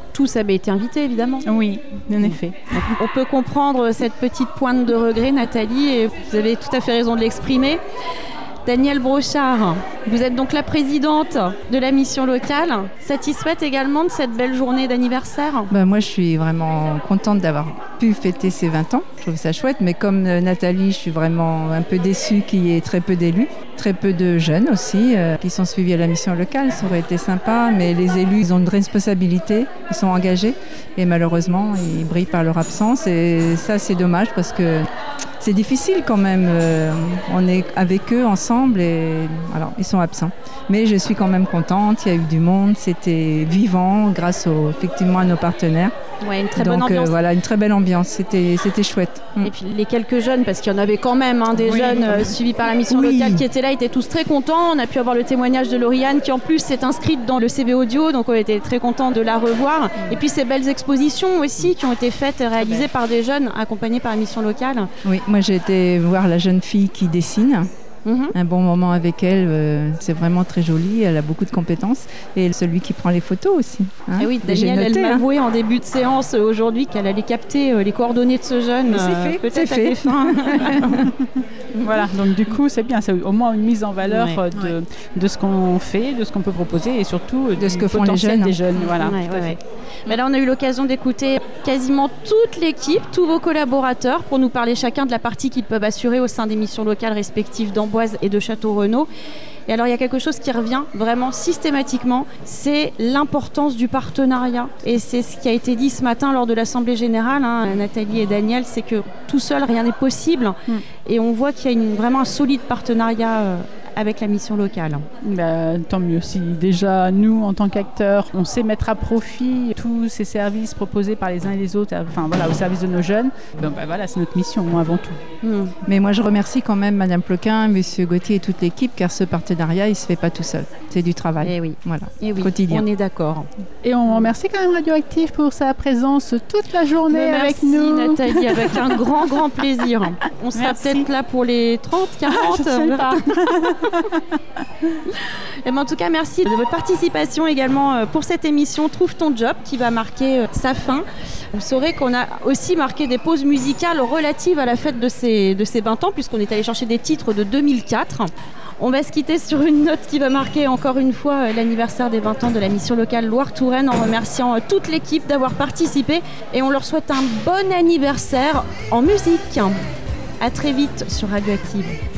A: tous avaient été invités, évidemment.
O: Oui, en effet.
A: Donc, on peut comprendre cette petite pointe de regret, Nathalie, et vous avez tout à fait raison de l'exprimer. Danielle Brochard, vous êtes donc la présidente de la mission locale. Satisfaite également de cette belle journée d'anniversaire ?
P: Ben moi, je suis vraiment contente d'avoir pu fêter ces vingt ans. Je trouve ça chouette, mais comme euh, Nathalie, je suis vraiment un peu déçue qu'il y ait très peu d'élus, très peu de jeunes aussi euh, qui sont suivis à la mission locale. Ça aurait été sympa, mais les élus, ils ont une responsabilité, ils sont engagés et malheureusement, ils brillent par leur absence et ça, c'est dommage parce que c'est difficile quand même. Euh, on est avec eux ensemble et alors ils sont absents. Mais je suis quand même contente. Il y a eu du monde, c'était vivant grâce au, effectivement à nos partenaires.
A: Ouais, une très
P: Donc,
A: bonne ambiance.
P: Euh, voilà, une très belle ambiance. C'était, c'était chouette. Mm.
A: Et puis les quelques jeunes, parce qu'il y en avait quand même hein, des
P: Oui.
A: jeunes euh, suivis par la mission
P: Oui.
A: locale qui étaient là, étaient tous très contents. On a pu avoir le témoignage de Lauriane qui en plus s'est inscrite dans le C V audio, donc on était très contents de la revoir. Et puis ces belles expositions aussi qui ont été faites et réalisées par des jeunes accompagnés par la mission locale.
P: Oui, moi j'ai été voir la jeune fille qui dessine.
A: Mhm.
P: Un bon moment avec elle, euh, c'est vraiment très joli, elle a beaucoup de compétences. Et celui qui prend les photos aussi. hein.
A: Et oui,
P: J'ai
A: Danielle,
P: noté,
A: elle m'a
P: hein.
A: avoué en début de séance euh, aujourd'hui qu'elle allait capter euh, les coordonnées de ce jeune.
O: Mais c'est
A: euh,
O: fait,
A: peut-être
O: c'est
A: à
O: fait.
A: tes fins.
O: Voilà, donc du coup, c'est bien. C'est au moins une mise en valeur
A: Ouais.
O: euh, de, de ce qu'on fait, de ce qu'on peut proposer et surtout euh,
P: De ce
O: du
P: que font les
O: potentiel
P: jeunes,
O: des
P: hein.
O: jeunes. Voilà,
A: Ouais,
O: tout à
A: ouais,
O: fait.
A: ouais. Mais là, on a eu l'occasion d'écouter quasiment toute l'équipe, tous vos collaborateurs, pour nous parler chacun de la partie qu'ils peuvent assurer au sein des missions locales respectives d'Amboise et de Château-Renaud. Et alors, il y a quelque chose qui revient vraiment systématiquement, c'est l'importance du partenariat. Et c'est ce qui a été dit ce matin lors de l'Assemblée Générale, hein, Nathalie et Daniel, c'est que tout seul, rien n'est possible.
O: Mm.
A: Et on voit qu'il y a une- vraiment un solide partenariat euh, avec la mission locale.
O: Bah, tant mieux. Si déjà, nous, en tant qu'acteurs, on sait mettre à profit tous ces services proposés par les uns et les autres, enfin voilà, au service de nos jeunes, ben, bah, voilà, c'est notre mission avant tout.
A: Mm.
P: Mais moi je remercie quand même Madame Ploquin, Monsieur Gauthier et toute l'équipe car ce partenariat il se fait pas tout seul. C'est du travail.
A: Et oui.
P: Voilà.
A: Et oui,
P: Quotidien.
A: on est d'accord.
O: Et on remercie quand même Radioactive pour sa présence toute la journée
A: Mais
O: avec
A: merci,
O: nous.
A: Nathalie, avec un grand, grand plaisir. On sera
O: Merci.
A: peut-être là pour les trente, quarante.
O: Je sais pas.
A: Et ben, en tout cas, merci de votre participation également euh, pour cette émission Trouve ton job qui va marquer euh, sa fin. Vous saurez qu'on a aussi marqué des pauses musicales relatives à la fête de ces, de ces vingt ans puisqu'on est allé chercher des titres de deux mille quatre. On va se quitter sur une note qui va marquer encore une fois euh, l'anniversaire des vingt ans de la mission locale Loire-Touraine en remerciant euh, toute l'équipe d'avoir participé et on leur souhaite un bon anniversaire en musique. À très vite sur Radioactive.